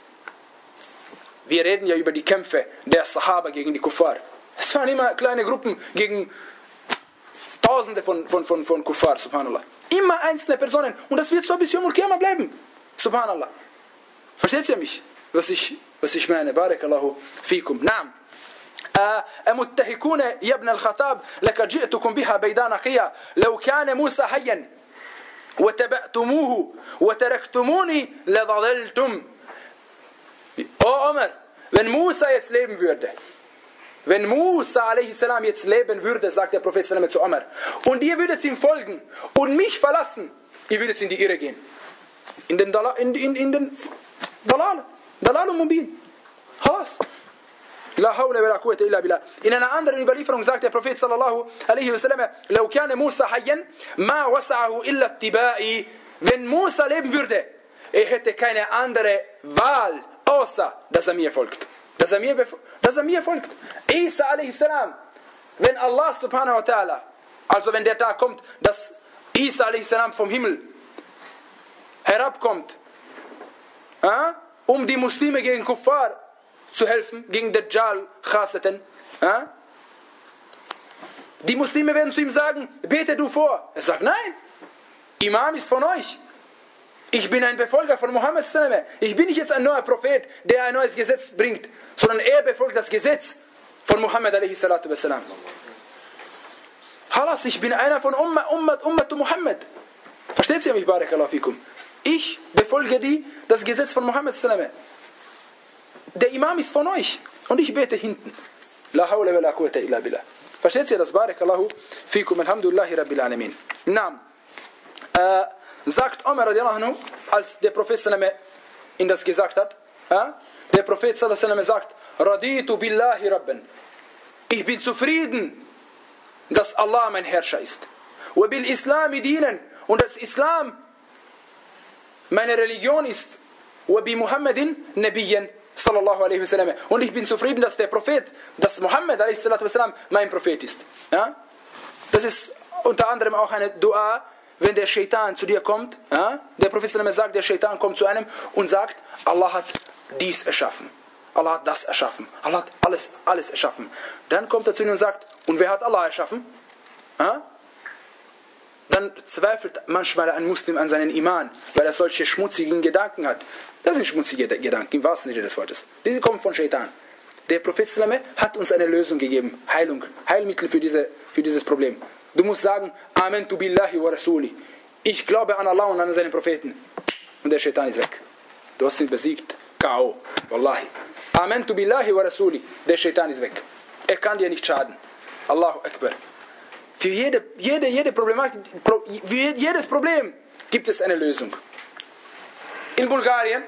Wir reden ja über die Kämpfe der Sahaba gegen die Kuffar. Es waren immer kleine Gruppen gegen Tausende von, von, von, von Kuffar, subhanallah. Immer einzelne Personen. Und das wird so bis Yomul Qiyamah bleiben. Subhanallah. Versteht ihr mich? Was ich, was ich meine? Barakallahu fikum. Naam. أمتهكون يا ابن الخطاب لقد جئتكم بها بيضاء نقية لو كان موسى حيا وتبعتموه وتركتموني لضللتم. Oh Omar, wenn Musa jetzt leben würde, wenn Musa alaihi salam jetzt leben würde, sagt der Prophet zu Omar, und ihr würdet ihm folgen und mich verlassen, ihr würdet in die Irre gehen. In den Dalal, in, in, in den Dalal, Dalal und Mubin. Halas. La hawla wa la quwwata illa billah. In einer anderen Überlieferung sagt der Prophet sallallahu alaihi wasallam, "Law kana Musa hayyan, ma wasa'ahu illa ittiba'i." Wenn Musa leben würde, er hätte keine andere Wahl, außer dass er mir folgt. Dass er mir, dass er mir folgt. Isa alaihi salam, wenn Allah subhanahu wa ta'ala, also wenn der Tag kommt, dass Isa alaihi salam vom Himmel herabkommt, äh, um die Muslime gegen Kuffar zu helfen, gegen Dajjal, Khasatan. Äh? Die Muslime werden zu ihm sagen, bete du vor. Er sagt, nein, Imam ist von euch. Ich bin ein Befolger von Muhammad. Ich bin nicht jetzt ein neuer Prophet, der ein neues Gesetz bringt, sondern er befolgt das Gesetz von Muhammad alaihi salatu wassalam. Halas, ich bin einer von Ummat, Ummat, Ummat Muhammad. Versteht ihr mich, Barakallahu fikum? Ich befolge die, das Gesetz von Muhammad. Der Imam ist von euch und ich bete hinten. La hawla wa la quwwata illa billah. Versteht ihr das? Barakallahu fikum. Alhamdulillahi rabbil alamin. Naam. Äh, sagt Umar radiallahu anhu, als der Prophet sallallahu ihm das gesagt hat, äh, der Prophet sallallahu alaihi wasallam sagt, Raditu billahi rabban. Ich bin zufrieden, dass Allah mein Herrscher ist. Wa bil Islami dienen. Und das Islam meine Religion ist. Wa bi Muhammadin nabiyyan. Sallallahu alaihi wasallam. Und ich bin zufrieden, dass der Prophet, dass Muhammad alaihi salatu wasallam mein Prophet ist. Ja? Das ist unter anderem auch eine Dua, wenn der Shaitan zu dir kommt. Ja? Der Prophet sagt, der Shaitan kommt zu einem und sagt, Allah hat dies erschaffen. Allah hat das erschaffen. Allah hat alles, alles erschaffen. Dann kommt er zu ihnen und sagt, und wer hat Allah erschaffen? Ja? Dann zweifelt manchmal ein Muslim an seinen Iman, weil er solche schmutzigen Gedanken hat. Das sind schmutzige Gedanken, im wahrsten Sinne des Wortes. Diese kommen von Shaitan. Der Prophet hat uns eine Lösung gegeben, Heilung, Heilmittel für, diese, für dieses Problem. Du musst sagen, Amantu billahi wa rasuli. Ich glaube an Allah und an seinen Propheten. Und der Shaitan ist weg. Du hast ihn besiegt. K O Wallahi. Amantu billahi wa rasuli. Der Shaitan ist weg. Er kann dir nicht schaden. Allahu Akbar. Für jede, jede, jede Problematik, für jedes Problem gibt es eine Lösung. In Bulgarien,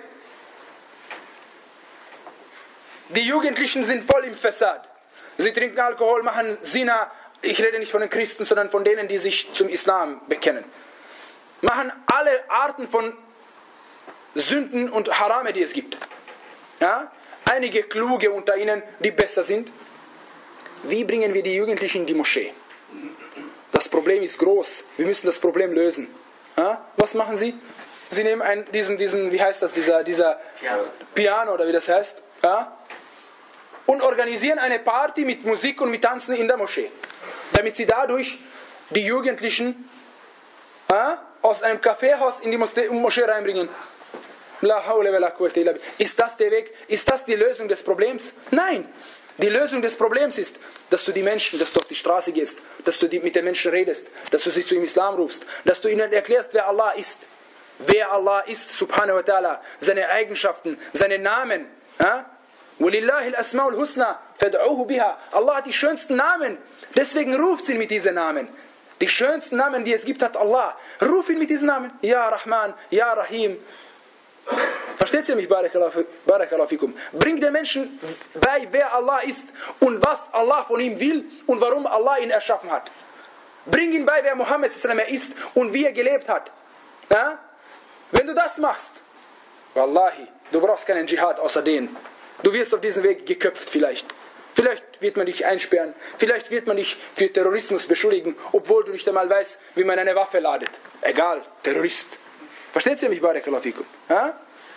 die Jugendlichen sind voll im Fasad. Sie trinken Alkohol, machen Zina. Ich rede nicht von den Christen, sondern von denen, die sich zum Islam bekennen. Machen alle Arten von Sünden und Harame, die es gibt. Ja? Einige Kluge unter ihnen, die besser sind. Wie bringen wir die Jugendlichen in die Moschee? Das Problem ist groß. Wir müssen das Problem lösen. Ja? Was machen sie? Sie nehmen einen, diesen, diesen, wie heißt das, dieser, dieser Piano. Piano oder wie das heißt, ja? Und organisieren eine Party mit Musik und mit Tanzen in der Moschee. Damit sie dadurch die Jugendlichen ja, aus einem Kaffeehaus in die Moschee reinbringen. La hawla wa la quwwata illa billah. Ist das der Weg? Ist das die Lösung des Problems? Nein. Die Lösung des Problems ist, dass du die Menschen, dass du auf die Straße gehst, dass du mit den Menschen redest, dass du sie zu dem Islam rufst, dass du ihnen erklärst, wer Allah ist. Wer Allah ist, subhanahu wa ta'ala, seine Eigenschaften, seine Namen. Ja? وَلِلَّهِ الْأَسْمَاءُ الْحُسْنَى فَادْعُوهُ بِهَا. Allah hat die schönsten Namen, deswegen ruft ihn mit diesen Namen. Die schönsten Namen, die es gibt, hat Allah. Ruf ihn mit diesen Namen. Ja Rahman, Ja Rahim. Versteht ihr mich, Barakallahu fikum? Bringt den Menschen bei, wer Allah ist und was Allah von ihm will und warum Allah ihn erschaffen hat. Bring ihn bei, wer Mohammed ist und wie er gelebt hat. Ja? Wenn du das machst, Wallahi, du brauchst keinen Dschihad außer den. Du wirst auf diesem Weg geköpft vielleicht. Vielleicht wird man dich einsperren. Vielleicht wird man dich für Terrorismus beschuldigen, obwohl du nicht einmal weißt, wie man eine Waffe ladet. Egal, Terrorist. Versteht ihr mich, Barakallahu fikum? Ja?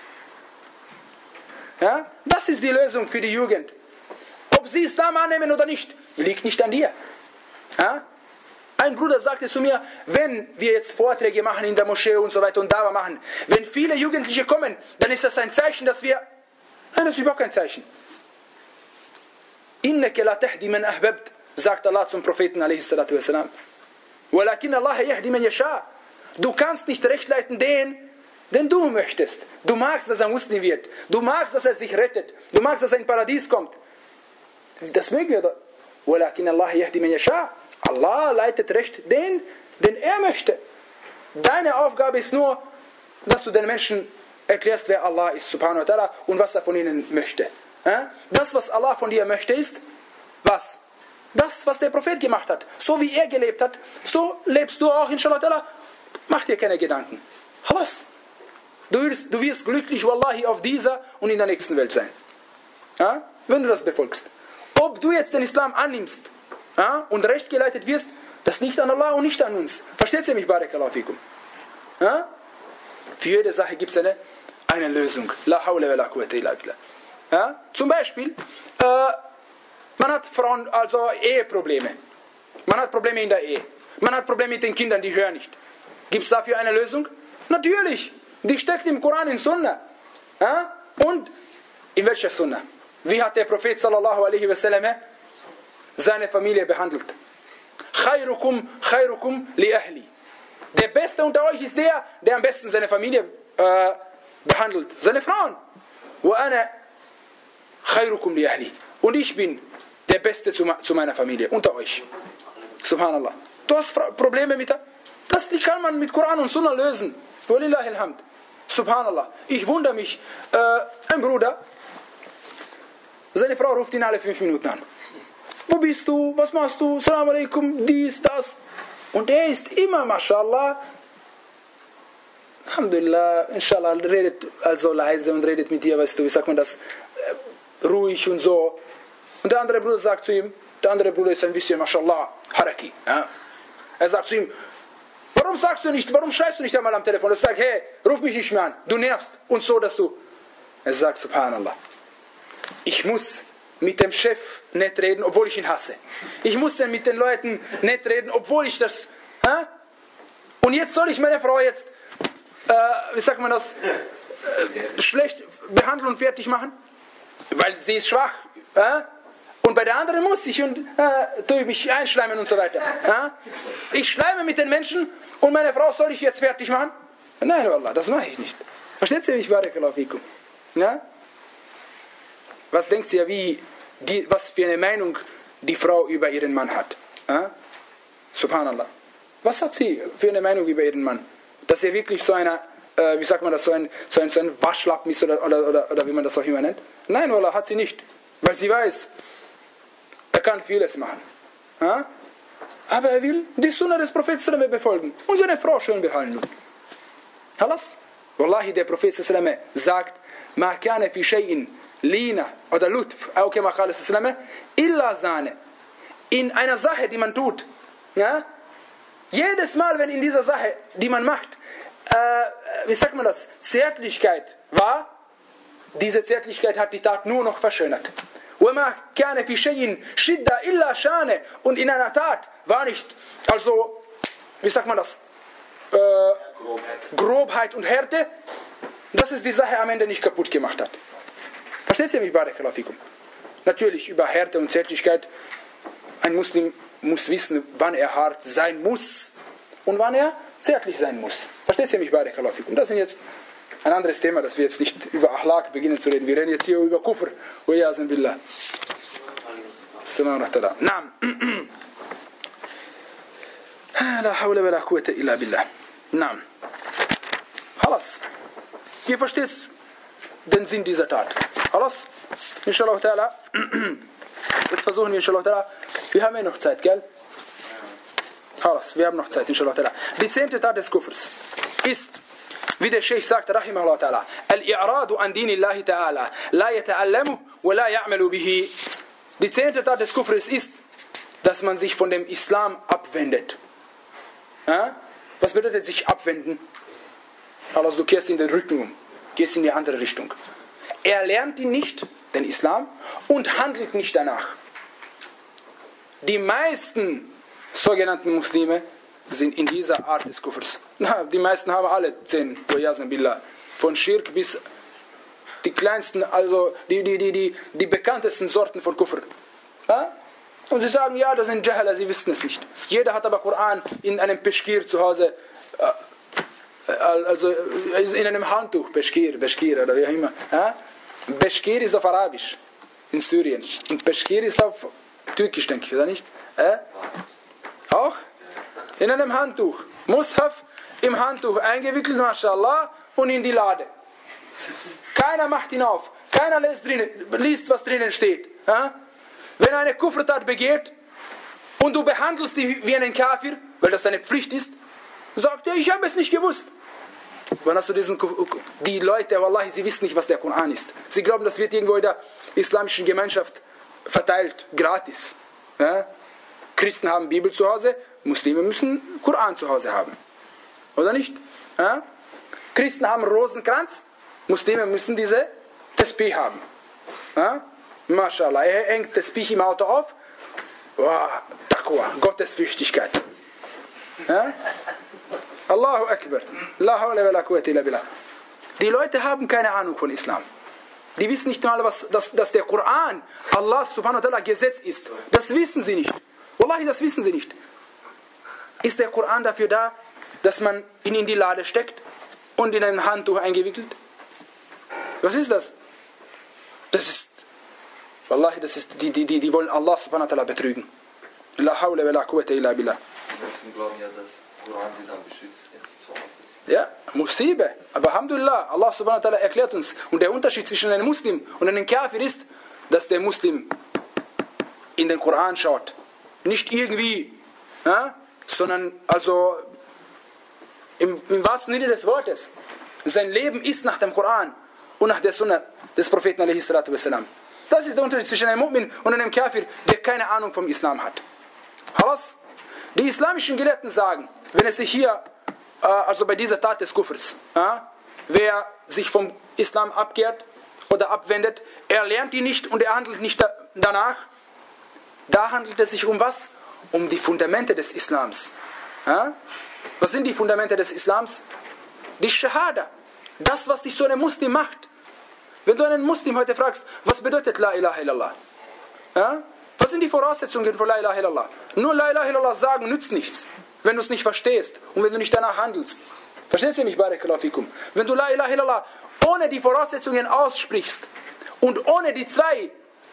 Ja? Das ist die Lösung für die Jugend. Ob sie Islam annehmen oder nicht, liegt nicht an dir. Ja? Ein Bruder sagte zu mir, wenn wir jetzt Vorträge machen in der Moschee und so weiter und Dawa machen, wenn viele Jugendliche kommen, dann ist das ein Zeichen, dass wir... Nein, das ist überhaupt kein Zeichen. Innaka la tahdi man ahbabt, sagt Allah zum Propheten alaihi salatu wassalam. Walakin Allah yahdi man yasha. Du kannst nicht recht leiten den, den du möchtest. Du magst, dass er Muslim wird. Du magst, dass er sich rettet. Du magst, dass er in ein Paradies kommt. Das mögen wir doch. Walakin Allah yahdi man yasha. Allah leitet recht den, den er möchte. Deine Aufgabe ist nur, dass du den Menschen erklärst, wer Allah ist, subhanahu wa ta'ala, und was er von ihnen möchte. Das, was Allah von dir möchte, ist, was? Das, was der Prophet gemacht hat. So wie er gelebt hat, so lebst du auch, inshallah ta'ala. Mach dir keine Gedanken. Was? Du wirst, du wirst glücklich, wallahi, auf dieser und in der nächsten Welt sein. Ja? Wenn du das befolgst. Ob du jetzt den Islam annimmst, ja, und recht geleitet wirst, das liegt an Allah und nicht an uns. Versteht ihr mich, Barakallahu fikum? Ja? Für jede Sache gibt es eine, eine Lösung. La hawla wa la quwwata illa billah. Ja? Zum Beispiel, äh, man hat Frauen, also Eheprobleme. Man hat Probleme in der Ehe. Man hat Probleme mit den Kindern, die hören nicht. Gibt es dafür eine Lösung? Natürlich. Die steckt im Koran, in Sunna. Ja? Und in welcher Sunna? Wie hat der Prophet sallallahu alaihi wasallam seine Familie behandelt? Khairukum, khairukum li ahli. Der Beste unter euch ist der, der am besten seine Familie äh, behandelt. Seine Frauen. Wa ana khairukum li ahli. Und ich bin der Beste zu, zu meiner Familie, unter euch. Subhanallah. Du hast Probleme mit der? Das kann man mit Koran und Sunna lösen. Walillahi alhamd. Subhanallah. Ich wundere mich. Äh, ein Bruder, seine Frau ruft ihn alle fünf Minuten an. Wo bist du? Was machst du? Salam alaikum, dies, das. Und er ist immer, mashallah, alhamdulillah, inshallah, redet also leise und redet mit dir, weißt du, wie sagt man das, äh, ruhig und so. Und der andere Bruder sagt zu ihm, der andere Bruder ist ein bisschen, mashallah, haraki. Ja? Er sagt zu ihm, warum sagst du nicht, warum schreist du nicht einmal am Telefon? Er sagt, hey, ruf mich nicht mehr an, du nervst. Und so, dass du... Er sagt, subhanallah, ich muss mit dem Chef nicht reden, obwohl ich ihn hasse. Ich muss dann mit den Leuten nicht reden, obwohl ich das... Hä? Und jetzt soll ich meine Frau jetzt, äh, wie sagt man das, äh, schlecht behandeln und fertig machen? Weil sie ist schwach. Hä? Und bei der anderen muss ich und äh, tue ich mich einschleimen und so weiter. Hä? Ich schleime mit den Menschen und meine Frau soll ich jetzt fertig machen? Nein, Wallah, das mache ich nicht. Versteht ihr mich, Barakallahu fikum? Ja? Was denkt ihr, wie die, was für eine Meinung die Frau über ihren Mann hat? Ja? Subhanallah. Was hat sie für eine Meinung über ihren Mann? Dass er wirklich so einer, äh, wie sagt man das, so ein, so ein, so ein Waschlappen ist oder, oder, oder, oder wie man das auch immer nennt? Nein, Wallah, hat sie nicht. Weil sie weiß, er kann vieles machen. Ja? Aber er will die Sunna des Propheten befolgen und seine Frau schön behandeln. Halas? Wallahi, der Prophet sagt, ma kana fi shay'in lina oder lutf, auch kama qala sallallahu illa zane. In einer Sache, die man tut, ja? Jedes Mal, wenn in dieser Sache, die man macht, äh, wie sagt man das, Zärtlichkeit war, diese Zärtlichkeit hat die Tat nur noch verschönert. وَمَا كَانَ فِي شَيْءٍ شِدَّ إِلَّا شَانَ. Und in einer Tat war nicht, also, wie sagt man das, äh, Grobheit. Grobheit und Härte, dass es die Sache am Ende nicht kaputt gemacht hat. Versteht ihr mich, Barakallahu fikum? Natürlich, über Härte und Zärtlichkeit, ein Muslim muss wissen, wann er hart sein muss und wann er zärtlich sein muss. Versteht ihr mich, Barakallahu fikum? Das ist jetzt ein anderes Thema, dass wir jetzt nicht über Achlaq beginnen zu reden. Wir reden jetzt hier über Kufr. Wa yazan billah. Assalamu alaikum. Naam. La hawla wa la quwwata illa billah. Naam. Halas. Ihr versteht den Sinn dieser Tat. Alles? Inshallah ta'ala. Jetzt versuchen wir inshallah ta'ala. Wir haben ja noch Zeit, gell? Alles, wir haben noch Zeit, inshallah ta'ala. Die zehnte Tat des Kufrs ist, wie der Sheikh sagt, rahimahullah ta'ala, al-i'radu an dinillahi ta'ala, la yata'allamu wa la ya'malu bihi. Die zehnte Tat des Kufrs ist, dass man sich von dem Islam abwendet. Ja? Was bedeutet sich abwenden? Also du kehrst in den Rücken um, gehst in die andere Richtung. Er lernt ihn nicht, den Islam, und handelt nicht danach. Die meisten sogenannten Muslime sind in dieser Art des Kufrs. Na, die meisten haben alle zehn, von Schirk bis die kleinsten, also die, die, die, die, die bekanntesten Sorten von Kufr. Ja? Und sie sagen, ja, das sind Jahla, sie wissen es nicht. Jeder hat aber Koran in einem Peschkir zu Hause, äh, also in einem Handtuch, Peschkir, Peschkir oder wie auch immer. Ja? Peschkir ist auf Arabisch, in Syrien. Und Peschkir ist auf Türkisch, denke ich, oder nicht? Äh? Auch? In einem Handtuch. Mushaf im Handtuch eingewickelt, mashallah, und in die Lade. Keiner macht ihn auf. Keiner liest, drinnen, liest was drinnen steht. Ja? Wenn er eine Kufrtat begeht und du behandelst ihn wie einen Kafir, weil das deine Pflicht ist, sagt er, ich habe es nicht gewusst. Wann hast du diesen die Leute, wallahi, sie wissen nicht, was der Koran ist. Sie glauben, das wird irgendwo in der islamischen Gemeinschaft verteilt, gratis. Ja? Christen haben Bibel zu Hause, Muslime müssen Koran zu Hause haben. Oder nicht? Ja? Christen haben Rosenkranz, Muslime müssen diese Tesbih haben. Ja? Mashallah, er hängt das Tesbih im Auto auf. Wow, Taqwa, Gottesfürchtigkeit. Ja? Allahu Akbar. La hawla wa la quwwata illa billah. Die Leute haben keine Ahnung von Islam. Die wissen nicht mal, was, dass, dass der Koran Allah subhanahu wa ta'ala Gesetz ist. Das wissen sie nicht. Wallahi, das wissen sie nicht. Ist der Koran dafür da, dass man ihn in die Lade steckt und in ein Handtuch eingewickelt? Was ist das? Das ist, Wallahi, das ist, die, die, die, die wollen Allah subhanahu wa ta'ala betrügen. La hawla wa la quwwata illa billah. Die Menschen glauben ja, dass Koran sie dann beschützt, jetzt zu Hause ist. Ja, Musibe. Aber Alhamdulillah, Allah subhanahu wa ta'ala erklärt uns. Und der Unterschied zwischen einem Muslim und einem Kafir ist, dass der Muslim in den Koran schaut. Nicht irgendwie, ja, sondern also im, im wahrsten Sinne des Wortes. Sein Leben ist nach dem Koran und nach der Sunna des Propheten alaihi salatu wassalam. Das ist der Unterschied zwischen einem Mu'min und einem Kafir, der keine Ahnung vom Islam hat. Halas? Die islamischen Gelehrten sagen, wenn es sich hier, äh, also bei dieser Tat des Kufrs, äh, wer sich vom Islam abkehrt oder abwendet, er lernt ihn nicht und er handelt nicht da, danach, da handelt es sich um was? Um die Fundamente des Islams. Äh? Was sind die Fundamente des Islams? Die Shahada. Das, was dich zu einem Muslim macht. Wenn du einen Muslim heute fragst, was bedeutet La ilaha illallah? Ja? Was sind die Voraussetzungen für La ilaha illallah? Nur La ilaha illallah sagen nützt nichts, wenn du es nicht verstehst und wenn du nicht danach handelst. Verstehst du mich, Barakallahu fikum? Wenn du La ilaha illallah ohne die Voraussetzungen aussprichst und ohne die zwei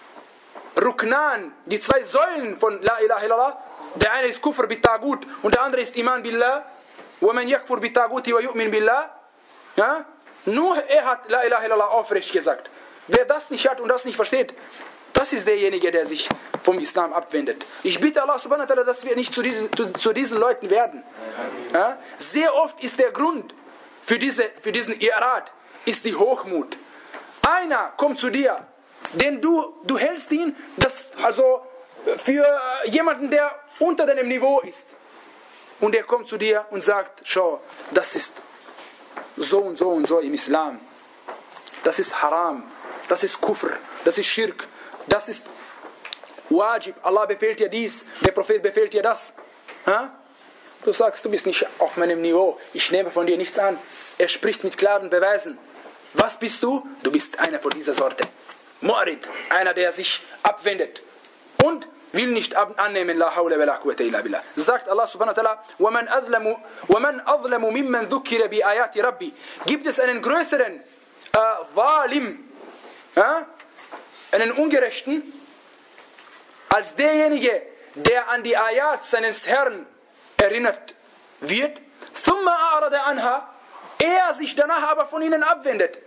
Ruknan, die zwei Säulen von La ilaha illallah, der eine ist Kufr bit Tagut und der andere ist Iman billah, wa man yakfur bit Taguti wa yu'min billah, ja? Nur er hat La ilaha illallah aufrecht gesagt. Wer das nicht hat und das nicht versteht, das ist derjenige, der sich vom Islam abwendet. Ich bitte Allah subhanahu wa ta'ala, dass wir nicht zu diesen, zu, zu diesen Leuten werden. Ja? Sehr oft ist der Grund für, diese, für diesen I'rad ist die Hochmut. Einer kommt zu dir, den du, du hältst ihn, das, also für jemanden, der unter deinem Niveau ist. Und er kommt zu dir und sagt, schau, das ist so und so und so im Islam. Das ist Haram, das ist Kufr, das ist Schirk, das ist Wajib. Allah befehlt dir dies, der Prophet befehlt dir das. Ha? Du sagst, du bist nicht auf meinem Niveau, ich nehme von dir nichts an. Er spricht mit klaren Beweisen. Was bist du? Du bist einer von dieser Sorte. Mu'rid, einer, der sich abwendet und will nicht annehmen, la hawla wa la quwwata illa billah. Sagt Allah subhanahu wa ta'ala, وَمَنْ أَظْلَمُ وَمَنْ أَظْلَمُ مِمَّنْ ذُكِّرَ بِآيَاتِ رَبِّ. Gibt es einen größeren äh, Zalim, ja? Einen Ungerechten, als derjenige, der an die Ayat seines Herrn erinnert wird, ثُمَّ أَعْرَضَ عَنْهَا, er sich danach aber von ihnen abwendet.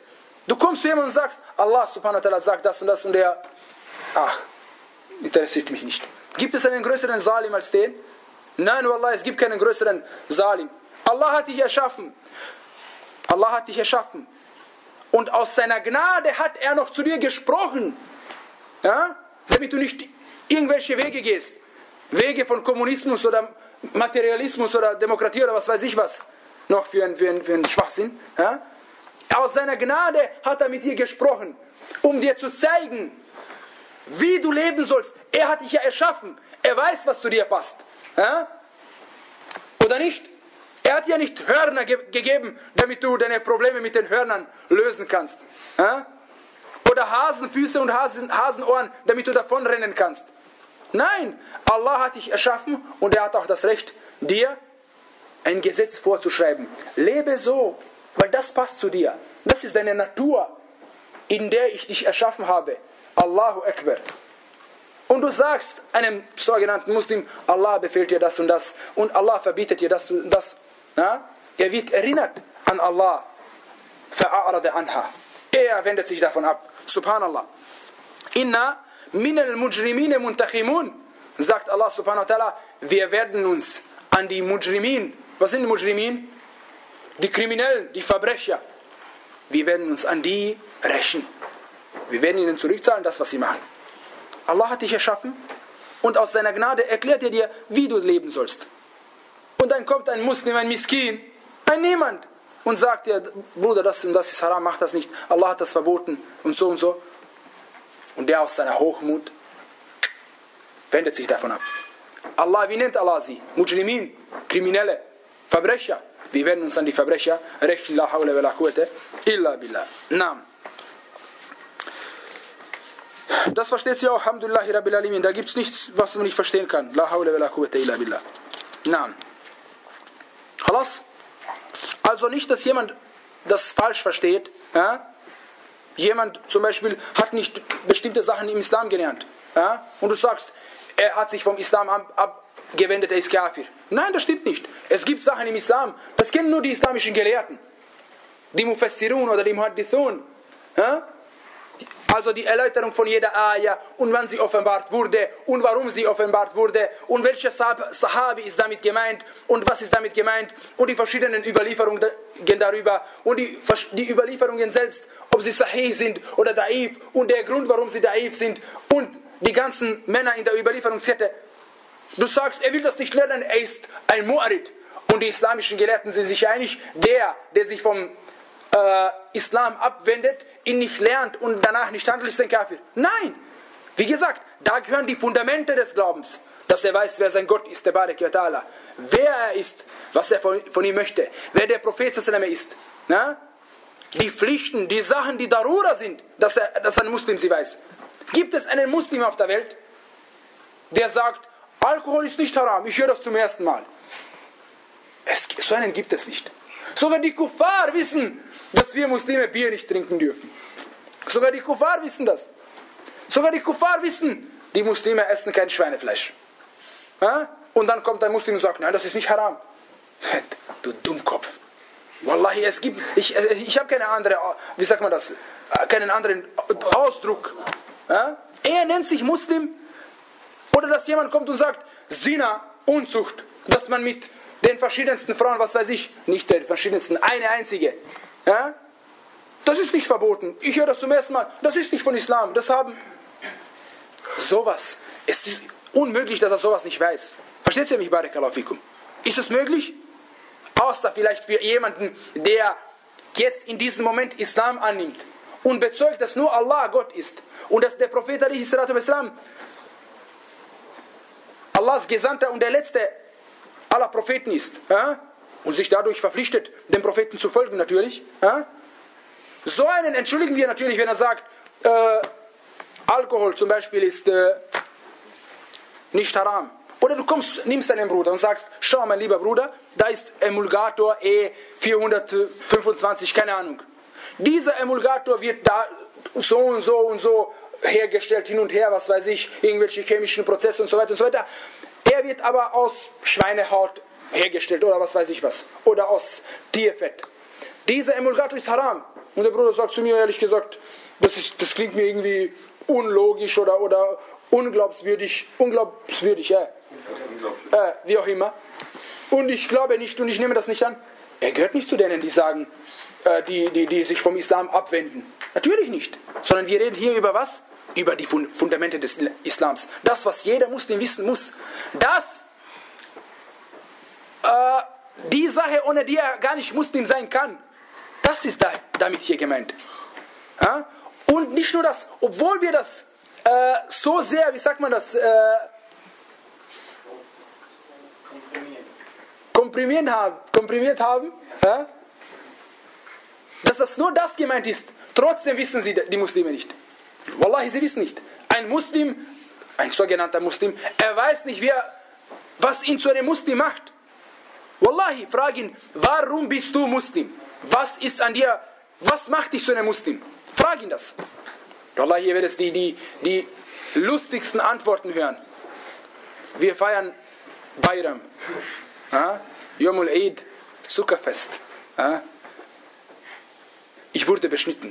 Du kommst zu jemandem und sagst, Allah subhanahu wa ta'ala sagt das und das und der, ach, interessiert mich nicht. Gibt es einen größeren Salim als den? Nein, Wallah, es gibt keinen größeren Salim. Allah hat dich erschaffen. Allah hat dich erschaffen. Und aus seiner Gnade hat er noch zu dir gesprochen. Ja? Damit du nicht irgendwelche Wege gehst. Wege von Kommunismus oder Materialismus oder Demokratie oder was weiß ich was. Noch für einen für ein, für ein Schwachsinn. Ja? Aus seiner Gnade hat er mit dir gesprochen. Um dir zu zeigen, wie du leben sollst. Er hat dich ja erschaffen. Er weiß, was zu dir passt. Ja? Oder nicht? Er hat dir nicht Hörner ge- gegeben, damit du deine Probleme mit den Hörnern lösen kannst. Ja? Oder Hasenfüße und Hasen, Hasenohren, damit du davonrennen kannst. Nein, Allah hat dich erschaffen und er hat auch das Recht, dir ein Gesetz vorzuschreiben. Lebe so, weil das passt zu dir. Das ist deine Natur, in der ich dich erschaffen habe. Allahu Akbar. Und du sagst einem sogenannten Muslim, Allah befiehlt dir das und das und Allah verbietet dir das und das. Ja? Er wird erinnert an Allah. Fa'arada anha. Er wendet sich davon ab. Subhanallah. Inna minal mujrimine muntakhimun. Sagt Allah subhanahu wa ta'ala, wir werden uns an die Mujrimin, was sind die Mujrimin? Die Kriminellen, die Verbrecher. Wir werden uns an die rächen. Wir werden ihnen zurückzahlen, das was sie machen. Allah hat dich erschaffen und aus seiner Gnade erklärt er dir, wie du leben sollst. Und dann kommt ein Muslim, ein Miskin, ein Niemand und sagt dir, Bruder, das und das ist haram, mach das nicht. Allah hat das verboten und so und so. Und der aus seiner Hochmut wendet sich davon ab. Allah, wie nennt Allah sie? Mujrimin, Kriminelle, Verbrecher. Wir werden uns an die Verbrecher rächen. La hawla wa la quwwata illa billah. Naam. Das versteht sie auch, Alhamdulillahi Rabbil Alamin. Da gibt es nichts, was man nicht verstehen kann. La hawla wa la quwwata illa billah. Naam. Khalas? Also nicht, dass jemand das falsch versteht. Ja? Jemand zum Beispiel hat nicht bestimmte Sachen im Islam gelernt. Ja? Und du sagst, er hat sich vom Islam abgewendet, er ist Kafir. Nein, das stimmt nicht. Es gibt Sachen im Islam, das kennen nur die islamischen Gelehrten. Die Mufassirun oder die Muhaddithun. Ja? Also die Erläuterung von jeder Ayah und wann sie offenbart wurde und warum sie offenbart wurde und welcher Sahabi ist damit gemeint und was ist damit gemeint und die verschiedenen Überlieferungen darüber und die, die Überlieferungen selbst, ob sie sahih sind oder daif und der Grund, warum sie daif sind und die ganzen Männer in der Überlieferungskette. Du sagst, er will das nicht lernen, er ist ein Mu'arid. Und die islamischen Gelehrten sind sich einig, der, der sich vom äh, Islam abwendet, ihn nicht lernt und danach nicht handelt, ist ein Kafir. Nein! Wie gesagt, da gehören die Fundamente des Glaubens. Dass er weiß, wer sein Gott ist, der Barek wa Ta'ala. Wer er ist, was er von, von ihm möchte. Wer der Prophet sallallahu alaihi wasallam ist. Na? Die Pflichten, die Sachen, die Darura sind, dass, er, dass ein Muslim sie weiß. Gibt es einen Muslim auf der Welt, der sagt, Alkohol ist nicht haram, ich höre das zum ersten Mal. Es, so einen gibt es nicht. Sogar die Kuffar wissen, dass wir Muslime Bier nicht trinken dürfen. Sogar die Kuffar wissen das. Sogar die Kuffar wissen, die Muslime essen kein Schweinefleisch. Ja? Und dann kommt ein Muslim und sagt, nein, das ist nicht haram. Du Dummkopf. Wallahi, es gibt, ich, ich habe keine andere, wie sagt man das, keinen anderen Ausdruck. Ja? Er nennt sich Muslim. Oder dass jemand kommt und sagt, Zina, Unzucht, dass man mit den verschiedensten Frauen, was weiß ich, nicht den verschiedensten, eine einzige. Ja? Das ist nicht verboten. Ich höre das zum ersten Mal. Das ist nicht von Islam. Das haben sowas. Es ist unmöglich, dass er sowas nicht weiß. Versteht ihr mich, Barakallahu fikum? Ist es möglich? Außer vielleicht für jemanden, der jetzt in diesem Moment Islam annimmt und bezeugt, dass nur Allah Gott ist und dass der Prophet alaihi salatu wassalam Allahs Gesandter und der letzte aller Propheten ist. Ja? Und sich dadurch verpflichtet, dem Propheten zu folgen natürlich. Ja? So einen entschuldigen wir natürlich, wenn er sagt, äh, Alkohol zum Beispiel ist äh, nicht haram. Oder du kommst, nimmst deinen Bruder und sagst, schau mein lieber Bruder, da ist Emulgator E vierhundertfünfundzwanzig, keine Ahnung. Dieser Emulgator wird da so und so und so hergestellt, hin und her, was weiß ich, irgendwelche chemischen Prozesse und so weiter und so weiter. Er wird aber aus Schweinehaut hergestellt oder was weiß ich was. Oder aus Tierfett. Dieser Emulgator ist haram. Und der Bruder sagt zu mir, ehrlich gesagt, das, ist, das klingt mir irgendwie unlogisch oder, oder unglaubwürdig, unglaubwürdig, ja. Äh, wie auch immer. Und ich glaube nicht und ich nehme das nicht an. Er gehört nicht zu denen, die sagen, äh, die, die, die sich vom Islam abwenden. Natürlich nicht. Sondern wir reden hier über was? Über die Fundamente des Islams. Das, was jeder Muslim wissen muss. Das, äh, die Sache, ohne die er gar nicht Muslim sein kann, das ist da, damit hier gemeint. Ja? Und nicht nur das, obwohl wir das äh, so sehr, wie sagt man das, äh, komprimiert haben, komprimiert haben ja? Dass das nur das gemeint ist, trotzdem wissen sie die Muslime nicht. Wallahi, sie wissen nicht. Ein Muslim, ein sogenannter Muslim, er weiß nicht, wer, was ihn zu einem Muslim macht. Wallahi, frag ihn, warum bist du Muslim? Was ist an dir, was macht dich zu einem Muslim? Frag ihn das. Wallahi, ihr werdet die, die, die lustigsten Antworten hören. Wir feiern Bayram, ja? Yomul Eid, Zuckerfest. Ja? Ich wurde beschnitten.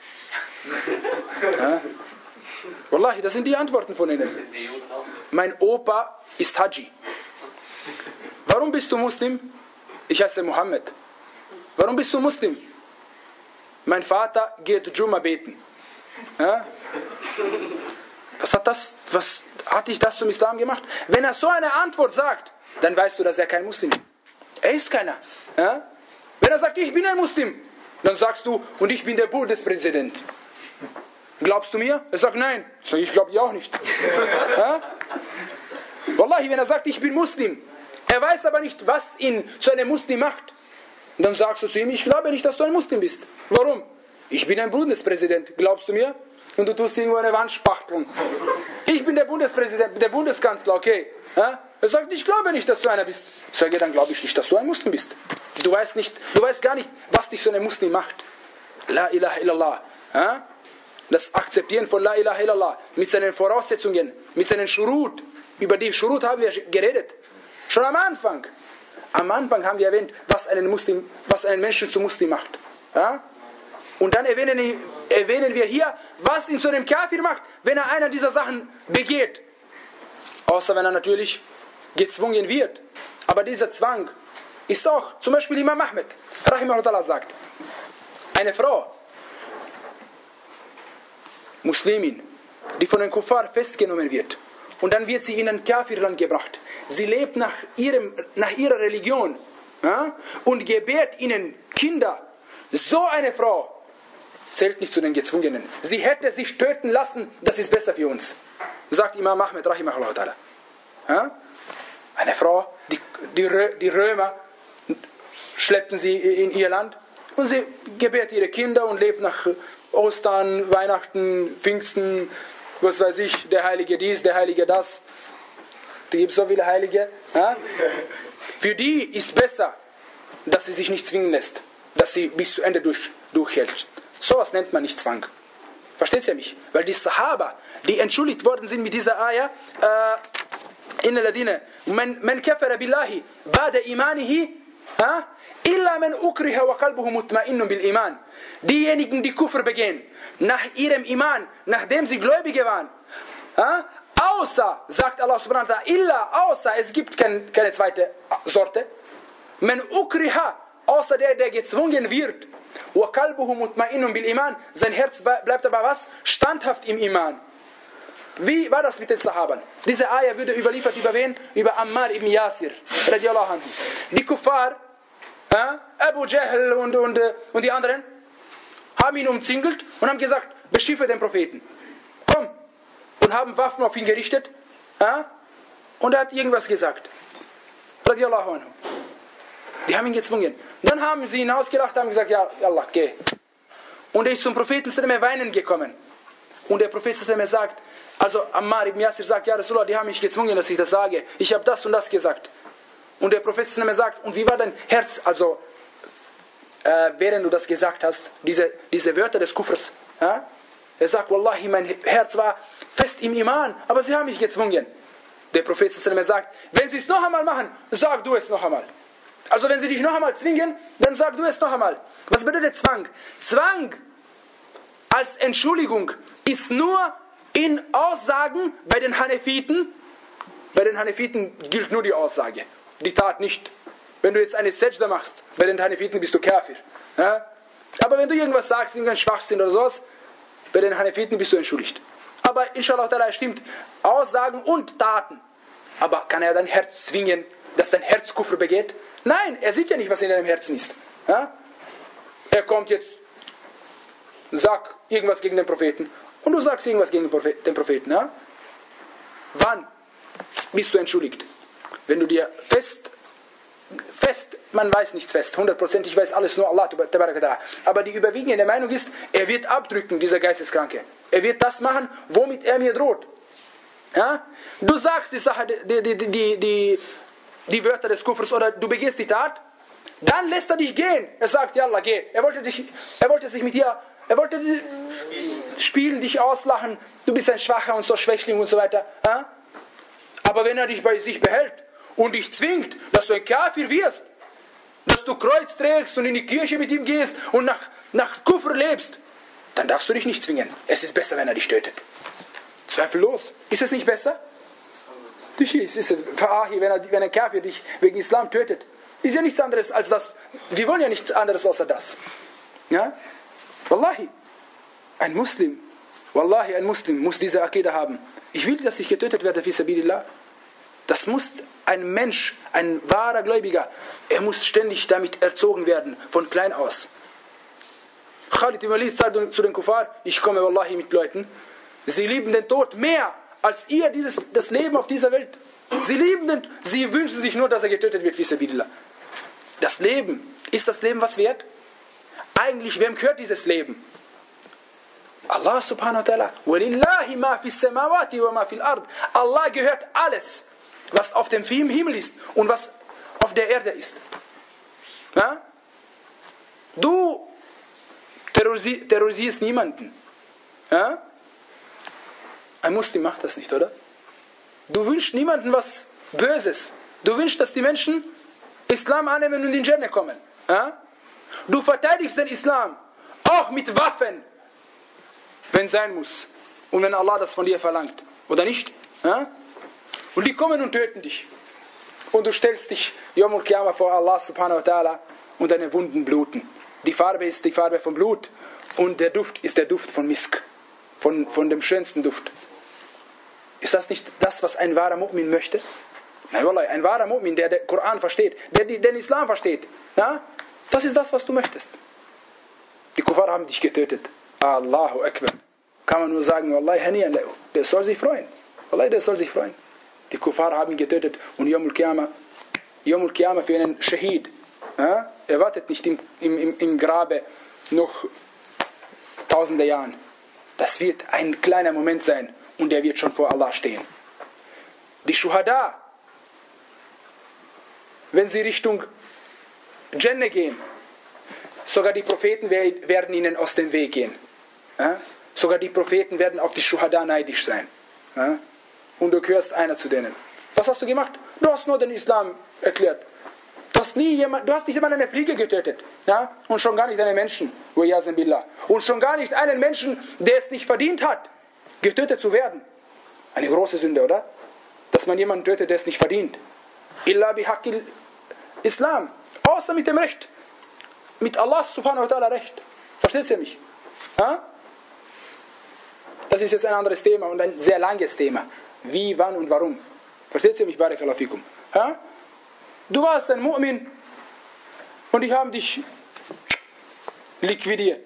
Ja? Wallahi, das sind die Antworten von ihnen. Mein Opa ist Haji. Warum bist du Muslim? Ich heiße Mohammed. Warum bist du Muslim? Mein Vater geht Jumma beten. Ja? Was hat das, was hat dich das zum Islam gemacht? Wenn er so eine Antwort sagt, dann weißt du, dass er kein Muslim ist. Er ist keiner. Ja? Wenn er sagt, ich bin ein Muslim, dann sagst du, und ich bin der Bundespräsident. Glaubst du mir? Er sagt, nein. So, ich glaube dir auch nicht. Ja? Wallahi, wenn er sagt, ich bin Muslim, er weiß aber nicht, was ihn zu einem Muslim macht, dann sagst du zu ihm, ich glaube nicht, dass du ein Muslim bist. Warum? Ich bin ein Bundespräsident. Glaubst du mir? Und du tust irgendwo eine Wand spachteln. Ich bin der Bundespräsident, der Bundeskanzler, okay. Ja? Er sagt, ich glaube nicht, dass du einer bist. Ich sage, dann glaube ich nicht, dass du ein Muslim bist. Du weißt, nicht, du weißt gar nicht, was dich zu einem Muslim macht. La ilaha illallah. Ja? Das Akzeptieren von La ilaha illallah mit seinen Voraussetzungen, mit seinen Shurut. Über die Shurut haben wir geredet. Schon am Anfang. Am Anfang haben wir erwähnt, was einen, Muslim, was einen Menschen zu Muslim macht. Ja? Und dann erwähnen, erwähnen wir hier, was ihn zu einem Kafir macht, wenn er einer dieser Sachen begeht. Außer wenn er natürlich gezwungen wird. Aber dieser Zwang ist auch, zum Beispiel Imam Ahmed, rahimahullah, sagt, eine Frau, Muslimin, die von den Kuffar festgenommen wird, und dann wird sie in ein Kafirland gebracht. Sie lebt nach, ihrem, nach ihrer Religion, ja, und gebärt ihnen Kinder. So eine Frau zählt nicht zu den Gezwungenen. Sie hätte sich töten lassen, das ist besser für uns. Sagt Imam Ahmed, rahimahullah. Ja? Eine Frau, die, die, die Römer schleppten sie in ihr Land und sie gebärt ihre Kinder und lebt nach Ostern, Weihnachten, Pfingsten, was weiß ich, der Heilige dies, der Heilige das. Da gibt es so viele Heilige. Ja? Für die ist besser, dass sie sich nicht zwingen lässt, dass sie bis zu Ende durch, durchhält. Sowas nennt man nicht Zwang. Versteht ihr mich? Weil die Sahaba, die entschuldigt worden sind mit dieser Ayah, in Ladina, man kafara billahi ba'da imanihi, illa man ukriha wa qalbuhu mutma'innun bil iman. Diejenigen, die Kufr begehen, nach ihrem Iman, nachdem sie Gläubige waren, außer, sagt Allah subhanahu wa ta'ala, illa, außer, es gibt kein, keine zweite Sorte, man ukriha, außer der, der gezwungen wird, wa qalbuhu mutma'innun bil iman, sein Herz bleibt aber was? Standhaft im Iman. Wie war das mit den Sahabern? Diese Ayah würde überliefert über wen? Über Ammar ibn Yasir, radiallahu anhu. Die Kuffar, äh, Abu Jahl und, und, und die anderen, haben ihn umzingelt und haben gesagt, beschiffe den Propheten. Komm. Und haben Waffen auf ihn gerichtet. Äh, und er hat irgendwas gesagt. Radiallahu anhu. Die haben ihn gezwungen. Dann haben sie ihn ausgelacht, haben gesagt, ja, Allah, geh. Und er ist zum Propheten weinen gekommen. Und der Prophet sagt, also Ammar ibn Yasir sagt, ja Rasulullah, die haben mich gezwungen, dass ich das sage. Ich habe das und das gesagt. Und der Prophet sagt, und wie war dein Herz, also äh, während du das gesagt hast, diese, diese Wörter des Kufrs. Ja? Er sagt, Wallahi, mein Herz war fest im Iman, aber sie haben mich gezwungen. Der Prophet sagt, wenn sie es noch einmal machen, sag du es noch einmal. Also wenn sie dich noch einmal zwingen, dann sag du es noch einmal. Was bedeutet Zwang? Zwang als Entschuldigung ist nur in Aussagen bei den Hanefiten. Bei den Hanefiten gilt nur die Aussage, die Tat nicht. Wenn du jetzt eine Sajda machst, bei den Hanefiten bist du Kafir. Ja? Aber wenn du irgendwas sagst, irgendein Schwachsinn oder sowas, bei den Hanefiten bist du entschuldigt. Aber inshallah ta'ala stimmt, Aussagen und Taten. Aber kann er dein Herz zwingen, dass dein Herz Kufr begeht? Nein, er sieht ja nicht, was in deinem Herzen ist. Ja? Er kommt jetzt, sag irgendwas gegen den Propheten und du sagst irgendwas gegen den Propheten. Ja? Wann bist du entschuldigt? Wenn du dir fest, fest, man weiß nichts fest, hundertprozentig weiß alles nur Allah, aber die überwiegende Meinung ist, er wird abdrücken, dieser Geisteskranke. Er wird das machen, womit er mir droht. Ja? Du sagst die Sache, die, die, die, die, die Wörter des Kufrs oder du begehst die Tat, dann lässt er dich gehen. Er sagt, ja Allah, geh. Er wollte, dich, er wollte sich mit dir, er wollte dich spielen, dich auslachen, du bist ein Schwacher und so Schwächling und so weiter. Ja? Aber wenn er dich bei sich behält und dich zwingt, dass du ein Kafir wirst, dass du Kreuz trägst und in die Kirche mit ihm gehst und nach, nach Kufr lebst, dann darfst du dich nicht zwingen. Es ist besser, wenn er dich tötet. Zweifellos. Ist es nicht besser? Ist es, wenn, er, wenn ein Kafir dich wegen Islam tötet, ist ja nichts anderes als das. Wir wollen ja nichts anderes außer das. Ja? Wallahi, ein Muslim, Wallahi, ein Muslim muss diese Akida haben. Ich will, dass ich getötet werde, fi sabilillah. Das muss ein Mensch, ein wahrer Gläubiger, er muss ständig damit erzogen werden, von klein aus. Khalid ibn Walid sagt zu den Kuffar, ich komme Wallahi mit Leuten, sie lieben den Tod mehr als ihr dieses, das Leben auf dieser Welt. Sie lieben den, sie wünschen sich nur, dass er getötet wird, fi sabilillah. Das Leben, ist das Leben was wert? Eigentlich, wem gehört dieses Leben? Allah subhanahu wa ta'ala. وَلِلَّهِ مَا فِي السَّمَاوَاتِ وَمَا فِي الْأَرْضِ. Allah gehört alles, was auf dem Himmel ist und was auf der Erde ist. Ja? Du terrorisi- terrorisierst niemanden. Ja? Ein Muslim macht das nicht, oder? Du wünschst niemandem was Böses. Du wünschst, dass die Menschen Islam annehmen und in Jannah kommen. Ja? Du verteidigst den Islam, auch mit Waffen, wenn es sein muss. Und wenn Allah das von dir verlangt. Oder nicht? Ja? Und die kommen und töten dich. Und du stellst dich Yawm al-Qiyamah vor Allah subhanahu wa ta'ala und deine Wunden bluten. Die Farbe ist die Farbe von Blut und der Duft ist der Duft von Misk. Von, von dem schönsten Duft. Ist das nicht das, was ein wahrer Mu'min möchte? Nein, Wallah, ein wahrer Mu'min, der den Koran versteht, der den Islam versteht. Ja? Das ist das, was du möchtest. Die Kuffar haben dich getötet. Allahu Akbar. Kann man nur sagen, Wallahi haniyan lahu. Der soll sich freuen. Wallahi, der soll sich freuen. Die Kuffar haben ihn getötet und Yawm al-Qiyamah, Yawm al-Qiyamah für einen Shahid. Ja? Er wartet nicht im, im, im Grabe noch tausende Jahren. Das wird ein kleiner Moment sein und er wird schon vor Allah stehen. Die Shuhada, wenn sie Richtung Jannah gehen, sogar die Propheten werden ihnen aus dem Weg gehen. Ja? Sogar die Propheten werden auf die Shuhada neidisch sein. Ja? Und du gehörst einer zu denen. Was hast du gemacht? Du hast nur den Islam erklärt. Du hast, nie jemand, du hast nicht jemanden eine Fliege getötet. Ja? Und schon gar nicht einen Menschen. Und schon gar nicht einen Menschen, der es nicht verdient hat, getötet zu werden. Eine große Sünde, oder? Dass man jemanden tötet, der es nicht verdient. Illa bihaqil Islam. Außer mit dem Recht. Mit Allah subhanahu wa ta'ala Recht. Versteht ihr mich? Ja? Das ist jetzt ein anderes Thema und ein sehr langes Thema. Wie, wann und warum. Versteht ihr mich? Barakallahu fikum. Ja? Du warst ein Mu'min und die haben dich liquidiert.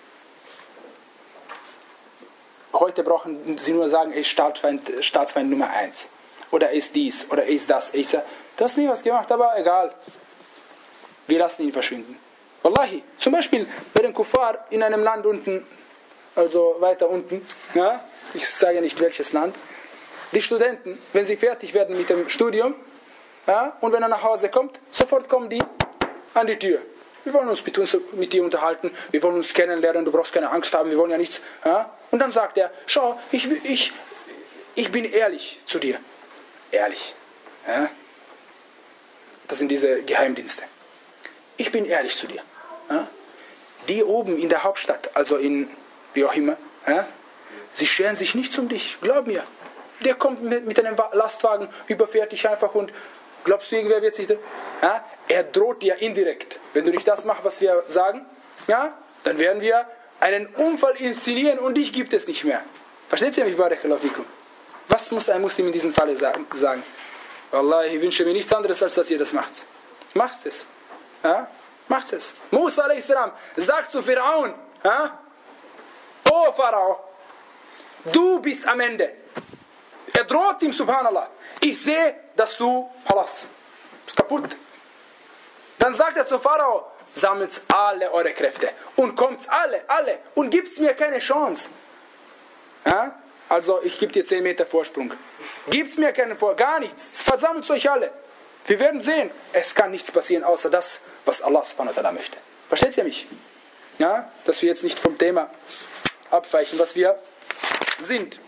Heute brauchen sie nur sagen, er ist Staatsfeind, Staatsfeind Nummer eins. Oder er ist dies, oder er ist das. Er ist das. Du hast nie was gemacht, aber egal. Wir lassen ihn verschwinden. Wallahi, zum Beispiel bei den Kuffar in einem Land unten, also weiter unten, ja, ich sage nicht welches Land, die Studenten, wenn sie fertig werden mit dem Studium, ja, und wenn er nach Hause kommt, sofort kommen die an die Tür. Wir wollen uns mit, uns mit dir unterhalten, wir wollen uns kennenlernen, du brauchst keine Angst haben, wir wollen ja nichts. Ja. Und dann sagt er, schau, ich, ich, ich bin ehrlich zu dir. Ehrlich. Ja. Das sind diese Geheimdienste. Ich bin ehrlich zu dir. Ja? Die oben in der Hauptstadt, also in, wie auch immer, ja? Sie scheren sich nichts um dich, glaub mir. Der kommt mit, mit einem Lastwagen, überfährt dich einfach und glaubst du, irgendwer wird sich da... Ja? Er droht dir indirekt. Wenn du nicht das machst, was wir sagen, ja, dann werden wir einen Unfall inszenieren und dich gibt es nicht mehr. Versteht ihr mich, Barakallahu fikum? Was muss ein Muslim in diesem Falle sagen? Wallah, ich wünsche mir nichts anderes, als dass ihr das macht. Macht es. Ja? Macht es. Musa a s. sagt zu Pharaon, ja? Oh Pharao, du bist am Ende. Er droht ihm, subhanallah. Ich sehe, dass du, halas, ist kaputt. Dann sagt er zu Pharao, sammelt alle eure Kräfte und kommt alle, alle und gibt mir keine Chance. Ja? Also ich gebe dir zehn Meter Vorsprung. Gibt's mir keinen Vor, gar nichts. Versammelt euch alle. Wir werden sehen, es kann nichts passieren, außer das, was Allah subhanahu wa ta'ala möchte. Versteht ihr mich? Ja? Dass wir jetzt nicht vom Thema abweichen, was wir sind.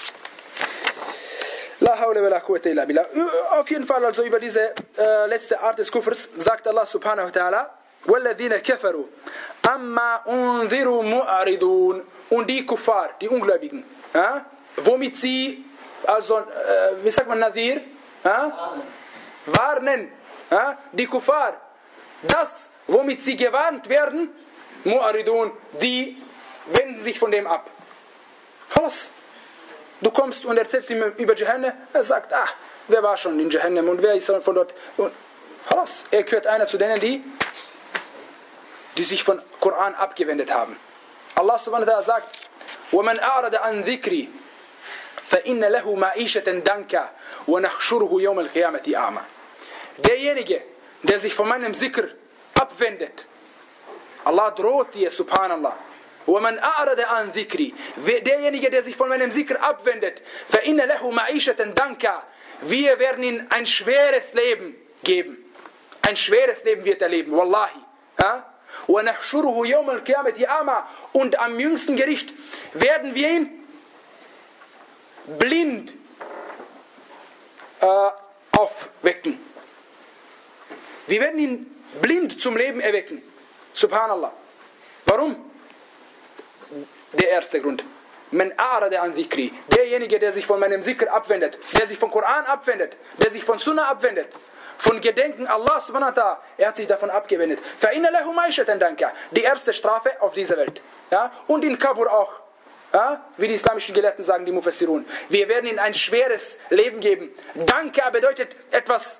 La hawla wa la quwwata illa billah. Auf jeden Fall also über diese äh, letzte Art des Kufrs sagt Allah subhanahu wa ta'ala, وَالَّذِينَ كَفَرُوا أَمَّا أُنذِرُوا مُعْرِضُونَ. Und die Kuffar, die Ungläubigen, ja? Womit sie, also, äh, wie sagt man, Nadhir? Ja? Warnen. Ja? Die Kuffar, das, womit sie gewarnt werden, Mu'aridun, die wenden sich von dem ab. Halas. Du kommst und erzählst ihm über Jahannam, er sagt, ach, wer war schon in Jahannam und wer ist von dort? Und, halas. Er gehört einer zu denen, die, die sich von Koran abgewendet haben. Allah subhanahu wa ta'ala sagt, وَمَنْ أَعْرَضَ عَنْ ذِكْرِ فَإِنَّ لَهُ مَعِيشَةً دَنْكَ وَنَحْشُرُهُ يَوْمَ الْقِيَامَةِ أَعْمَى. Derjenige, der sich von meinem Zikr abwendet, Allah droht dir, subhanallah, وَمَنْ أَعْرَضَ عَنْ ذِكْرِ, derjenige, der sich von meinem Zikr abwendet, فَإِنَّ لَهُ مَعِيشَةً دَنْكَ, wir werden ihm ein schweres Leben geben. Ein schweres Leben wird er leben, wallahi. Ja? وَنَحْشُرُهُ يَوْمَ الْقِيَامَةِ أَعْمَى. Und am jüngsten Gericht werden wir ihn blind äh, aufwecken. Wir werden ihn blind zum Leben erwecken. Subhanallah. Warum? Der erste Grund. Man a'rada an dhikri. Derjenige, der sich von meinem Zikr abwendet, der sich vom Koran abwendet, der sich von Sunnah abwendet, von Gedenken Allah subhanahu wa ta'ala, er hat sich davon abgewendet. فَإِنَّ لَهُ مَعِيشَةً دَنْكَ. Die erste Strafe auf dieser Welt. Ja? Und in Kabur auch. Ja? Wie die islamischen Gelehrten sagen, die Mufassirun. Wir werden ihnen ein schweres Leben geben. Danka bedeutet etwas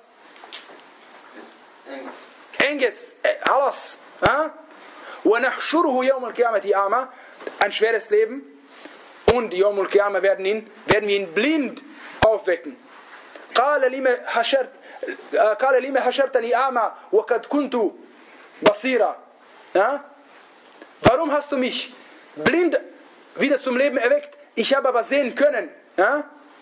Enges. Alles. Ja? وَنَحْشُرُهُ يَوْمَ الْقِيَامَةِ أَعْمَى. Ein schweres Leben. Und Yawm al-Qiyamah werden, ihn, werden wir ihn blind aufwecken. قَالَ لِمَ حَشَرْتَ قال لما حشرتني أعمى وقد كنت بصيرا. Ja? Warum hast du mich blind wieder zum Leben erweckt? Ich habe aber sehen können. Ja?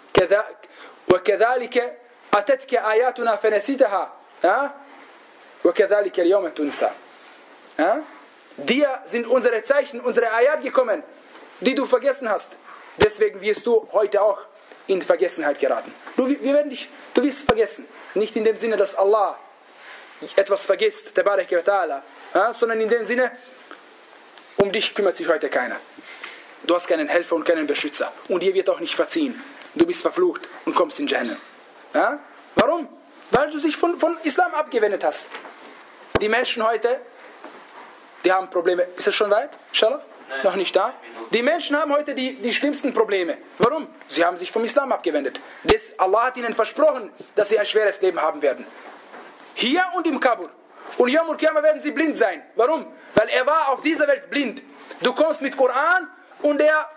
وكذلك أتتك آياتنا فنسيتها. Ja? وكذلك اليوم تنسى. Ja? Dir sind unsere Zeichen, unsere Ayat gekommen, die du vergessen hast. Deswegen wirst du heute auch in Vergessenheit geraten. Du, wir werden dich, du wirst vergessen. Nicht in dem Sinne, dass Allah etwas vergisst, Tabarak wa Ta'ala, ja, sondern in dem Sinne, um dich kümmert sich heute keiner. Du hast keinen Helfer und keinen Beschützer. Und dir wird auch nicht verziehen. Du bist verflucht und kommst in Jahannam. Ja? Warum? Weil du dich von, von Islam abgewendet hast. Die Menschen heute, die haben Probleme. Ist es schon weit? Inshallah? Nein. Noch nicht da? Die Menschen haben heute die, die schlimmsten Probleme. Warum? Sie haben sich vom Islam abgewendet. Das, Allah hat ihnen versprochen, dass sie ein schweres Leben haben werden. Hier und im Kabur. Und Yawm al-Qiyamah werden sie blind sein. Warum? Weil er war auf dieser Welt blind. Du kommst mit Koran und er...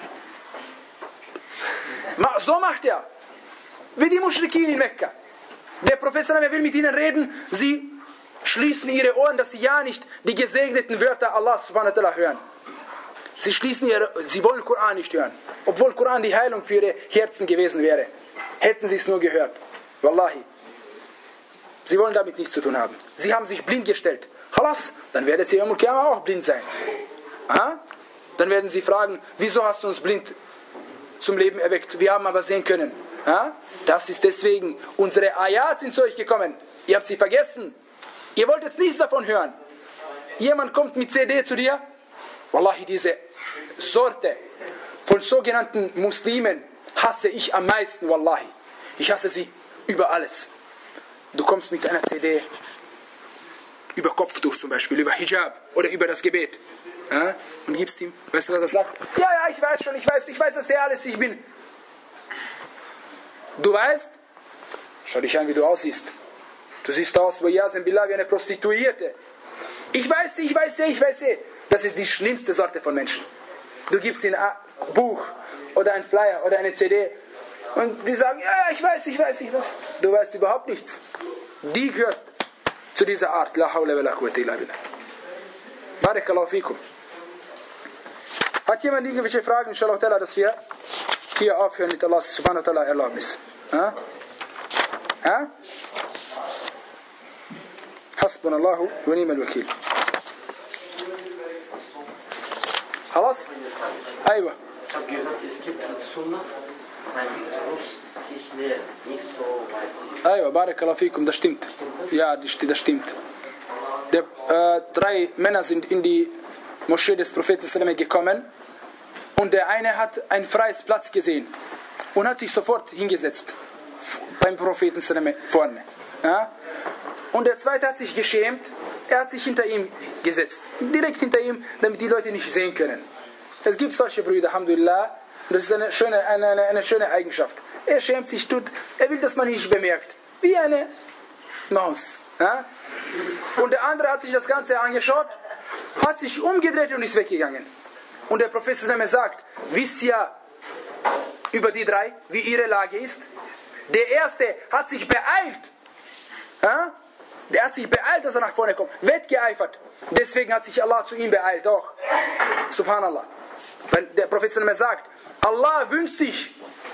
So macht er. Wie die Muschrikin in Mekka. Der Prophet will mit ihnen reden, sie schließen ihre Ohren, dass sie ja nicht die gesegneten Wörter Allah subhanahu wa ta'ala hören. Sie schließen ihre, sie wollen Koran nicht hören. Obwohl Koran die Heilung für ihre Herzen gewesen wäre. Hätten sie es nur gehört. Wallahi. Sie wollen damit nichts zu tun haben. Sie haben sich blind gestellt. Halas, dann werdet ihr Yawm al-Qiyamah auch blind sein. Aha? Dann werden sie fragen, wieso hast du uns blind zum Leben erweckt? Wir haben aber sehen können. Ja? Das ist deswegen, unsere Ayat sind zu euch gekommen. Ihr habt sie vergessen. Ihr wollt jetzt nichts davon hören. Jemand kommt mit C D zu dir. Wallahi, diese Sorte von sogenannten Muslimen hasse ich am meisten, Wallahi. Ich hasse sie über alles. Du kommst mit einer C D über Kopftuch zum Beispiel, über Hijab oder über das Gebet. Ja? Und gibst ihm, weißt du, was er sagt? Ja, ja, ich weiß schon, ich weiß, ich weiß, dass der alles ich bin. Du weißt, schau dich an, wie du aussiehst. Du siehst aus, wie eine Prostituierte. Ich weiß, ich weiß, ich weiß, das ist die schlimmste Sorte von Menschen. Du gibst ihnen ein Buch oder ein Flyer oder eine C D und die sagen, ja, ich weiß, ich weiß, ich weiß. Du weißt überhaupt nichts. Die gehört zu dieser Art. La hawla wa la quwwata illa billah. Barakallahu fikum. Hat jemand irgendwelche Fragen, inshallah, dass wir hier aufhören mit Allah subhanahu wa ta'ala Erlaubnis? Ha? Ha? Hasbunallahu wa ni'mal wakil. خلاص؟ أيوة. Ich habe gehört, es gibt eine Sunna, man muss sich nähern, nicht so weit ist. أيوة, barakallahu fikum, das stimmt. Ja, das stimmt. Der, äh, drei Männer sind in die Moschee des Propheten gekommen und der eine hat ein freies Platz gesehen und hat sich sofort hingesetzt beim Propheten vorne. Ja? Und der zweite hat sich geschämt, er hat sich hinter ihm gesetzt, direkt hinter ihm, damit die Leute nicht sehen können. Es gibt solche Brüder, Alhamdulillah, das ist eine schöne, eine, eine, eine schöne Eigenschaft. Er schämt sich, tut, er will, dass man ihn nicht bemerkt, wie eine Maus. Ja? Und der andere hat sich das Ganze angeschaut, hat sich umgedreht und ist weggegangen. Und der Prophet sagt, wisst ihr über die drei, wie ihre Lage ist? Der erste hat sich beeilt. Ja? Der hat sich beeilt, dass er nach vorne kommt. Wettgeeifert. Deswegen hat sich Allah zu ihm beeilt. Doch. Subhanallah. Weil der Prophet sagt, Allah wünscht sich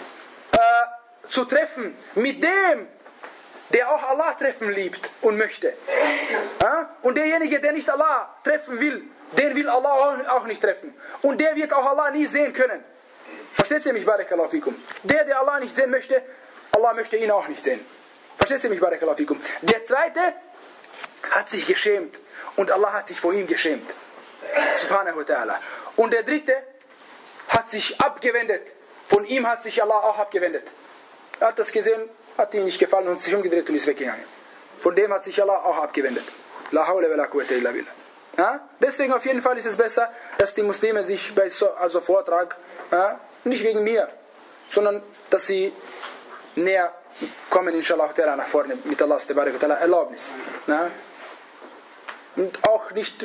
äh, zu treffen mit dem, der auch Allah treffen liebt und möchte. Ja? Und derjenige, der nicht Allah treffen will, den will Allah auch nicht treffen. Und der wird auch Allah nie sehen können. Versteht ihr mich, barakallahu fikum? Der, der Allah nicht sehen möchte, Allah möchte ihn auch nicht sehen. Versteht ihr mich, barakallahu fikum? Der zweite hat sich geschämt und Allah hat sich vor ihm geschämt. Subhanahu wa ta'ala. Und der dritte hat sich abgewendet. Von ihm hat sich Allah auch abgewendet. Er hat das gesehen, hat ihm nicht gefallen und sich umgedreht und ist weggegangen. Von dem hat sich Allah auch abgewendet. La hawla wa la quwwata illa billah. Ja? Deswegen auf jeden Fall ist es besser, dass die Muslime sich bei so also Vortrag, ja, nicht wegen mir, sondern dass sie näher kommen, inshallah, nach vorne mit Allahs Erlaubnis. Ja? Und auch nicht,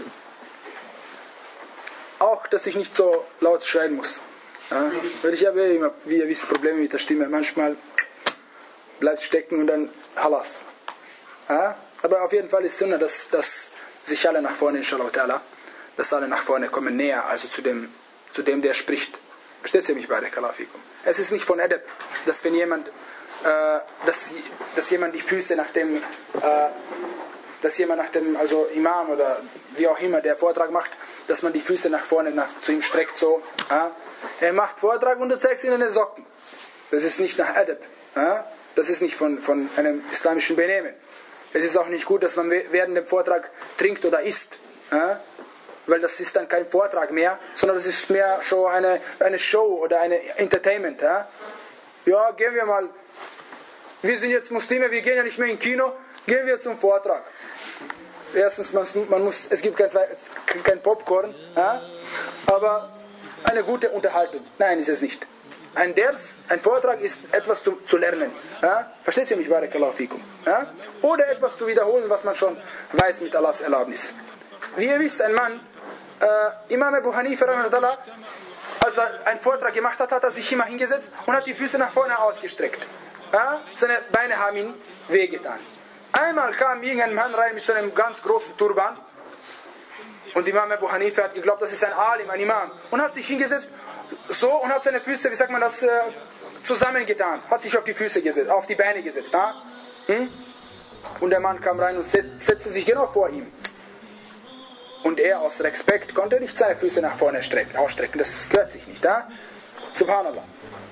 auch, dass ich nicht so laut schreien muss. Ja? Weil ich habe immer, wie ihr wisst, Probleme mit der Stimme. Manchmal bleibt stecken und dann Halas. Ja? Aber auf jeden Fall ist es Sünde, dass, dass sich alle nach vorne, inshallah, dass alle nach vorne kommen, näher, also zu dem, zu dem der spricht. Versteht ihr mich, barakallahu fikum? Es ist nicht von Adab, dass wenn jemand, äh, dass, dass jemand die Füße nach dem, äh, dass jemand nach dem, also Imam oder wie auch immer der Vortrag macht, dass man die Füße nach vorne nach, zu ihm streckt, so. Ja? Er macht Vortrag und du zeigst ihm eine Socken. Das ist nicht nach Adab. Ja? Das ist nicht von, von einem islamischen Benehmen. Es ist auch nicht gut, dass man während dem Vortrag trinkt oder isst. Ja? Weil das ist dann kein Vortrag mehr, sondern das ist mehr schon eine, eine Show oder eine Entertainment. Ja? Ja, gehen wir mal. Wir sind jetzt Muslime, wir gehen ja nicht mehr ins Kino, gehen wir zum Vortrag. Erstens, man, man muss, es gibt kein, kein Popcorn, ja? Aber eine gute Unterhaltung. Nein, ist es nicht. Ein Ders, ein Vortrag ist etwas zu, zu lernen. Ja? Versteht ihr mich, barakallahu fikum? Ja? Oder etwas zu wiederholen, was man schon weiß mit Allahs Erlaubnis. Wie ihr wisst, ein Mann, äh, Imam Abu Hanifa, als er einen Vortrag gemacht hat, hat er sich immer hingesetzt und hat die Füße nach vorne ausgestreckt. Ja? Seine Beine haben ihn wehgetan. Einmal kam irgendein Mann rein mit so einem ganz großen Turban und Imam Abu Hanifa hat geglaubt, das ist ein Alim, ein Imam, und hat sich hingesetzt so und hat seine Füße, wie sagt man das, äh, zusammengetan, hat sich auf die Füße gesetzt, auf die Beine gesetzt. Ja? Hm? Und der Mann kam rein und setzte sich genau vor ihm. Und er aus Respekt konnte nicht seine Füße nach vorne strecken, ausstrecken, das gehört sich nicht. Ja? Subhanallah.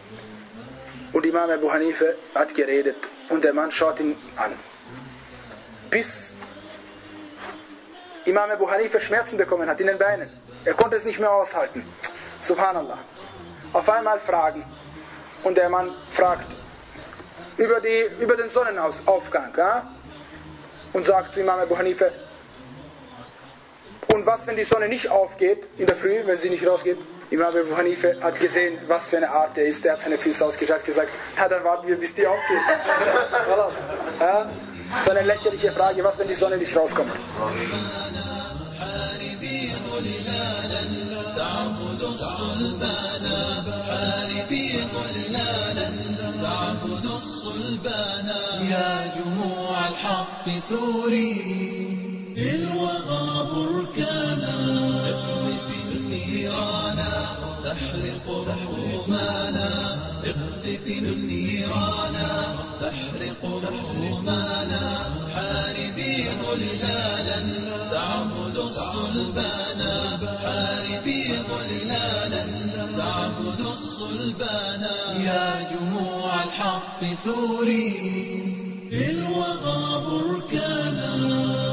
Und Imam Abu Hanifa hat geredet und der Mann schaut ihn an. bis Imam Abu Hanifa Schmerzen bekommen hat in den Beinen. Er konnte es nicht mehr aushalten. Subhanallah. Auf einmal fragen. Und der Mann fragt über, die, über den Sonnenaufgang. Ja? Und sagt zu Imam Abu Hanifa, und was, wenn die Sonne nicht aufgeht in der Früh, wenn sie nicht rausgeht? Imam Abu Hanifa hat gesehen, was für eine Art er ist. Der hat seine Füße ausgestreckt und gesagt, ja, dann warten wir, bis die aufgeht. Ja? So eine lächerliche Frage, was, wenn die Sonne nicht rauskommt? الوغى بركانا اقذف النيران تحرق رحومانا اقذف النيران تحرق رحومانا حاربي ظلالا تعبد الصلبانا حاربي ظلالا تعبد الصلبانا يا جموع الحق ثوري الوغى بركانا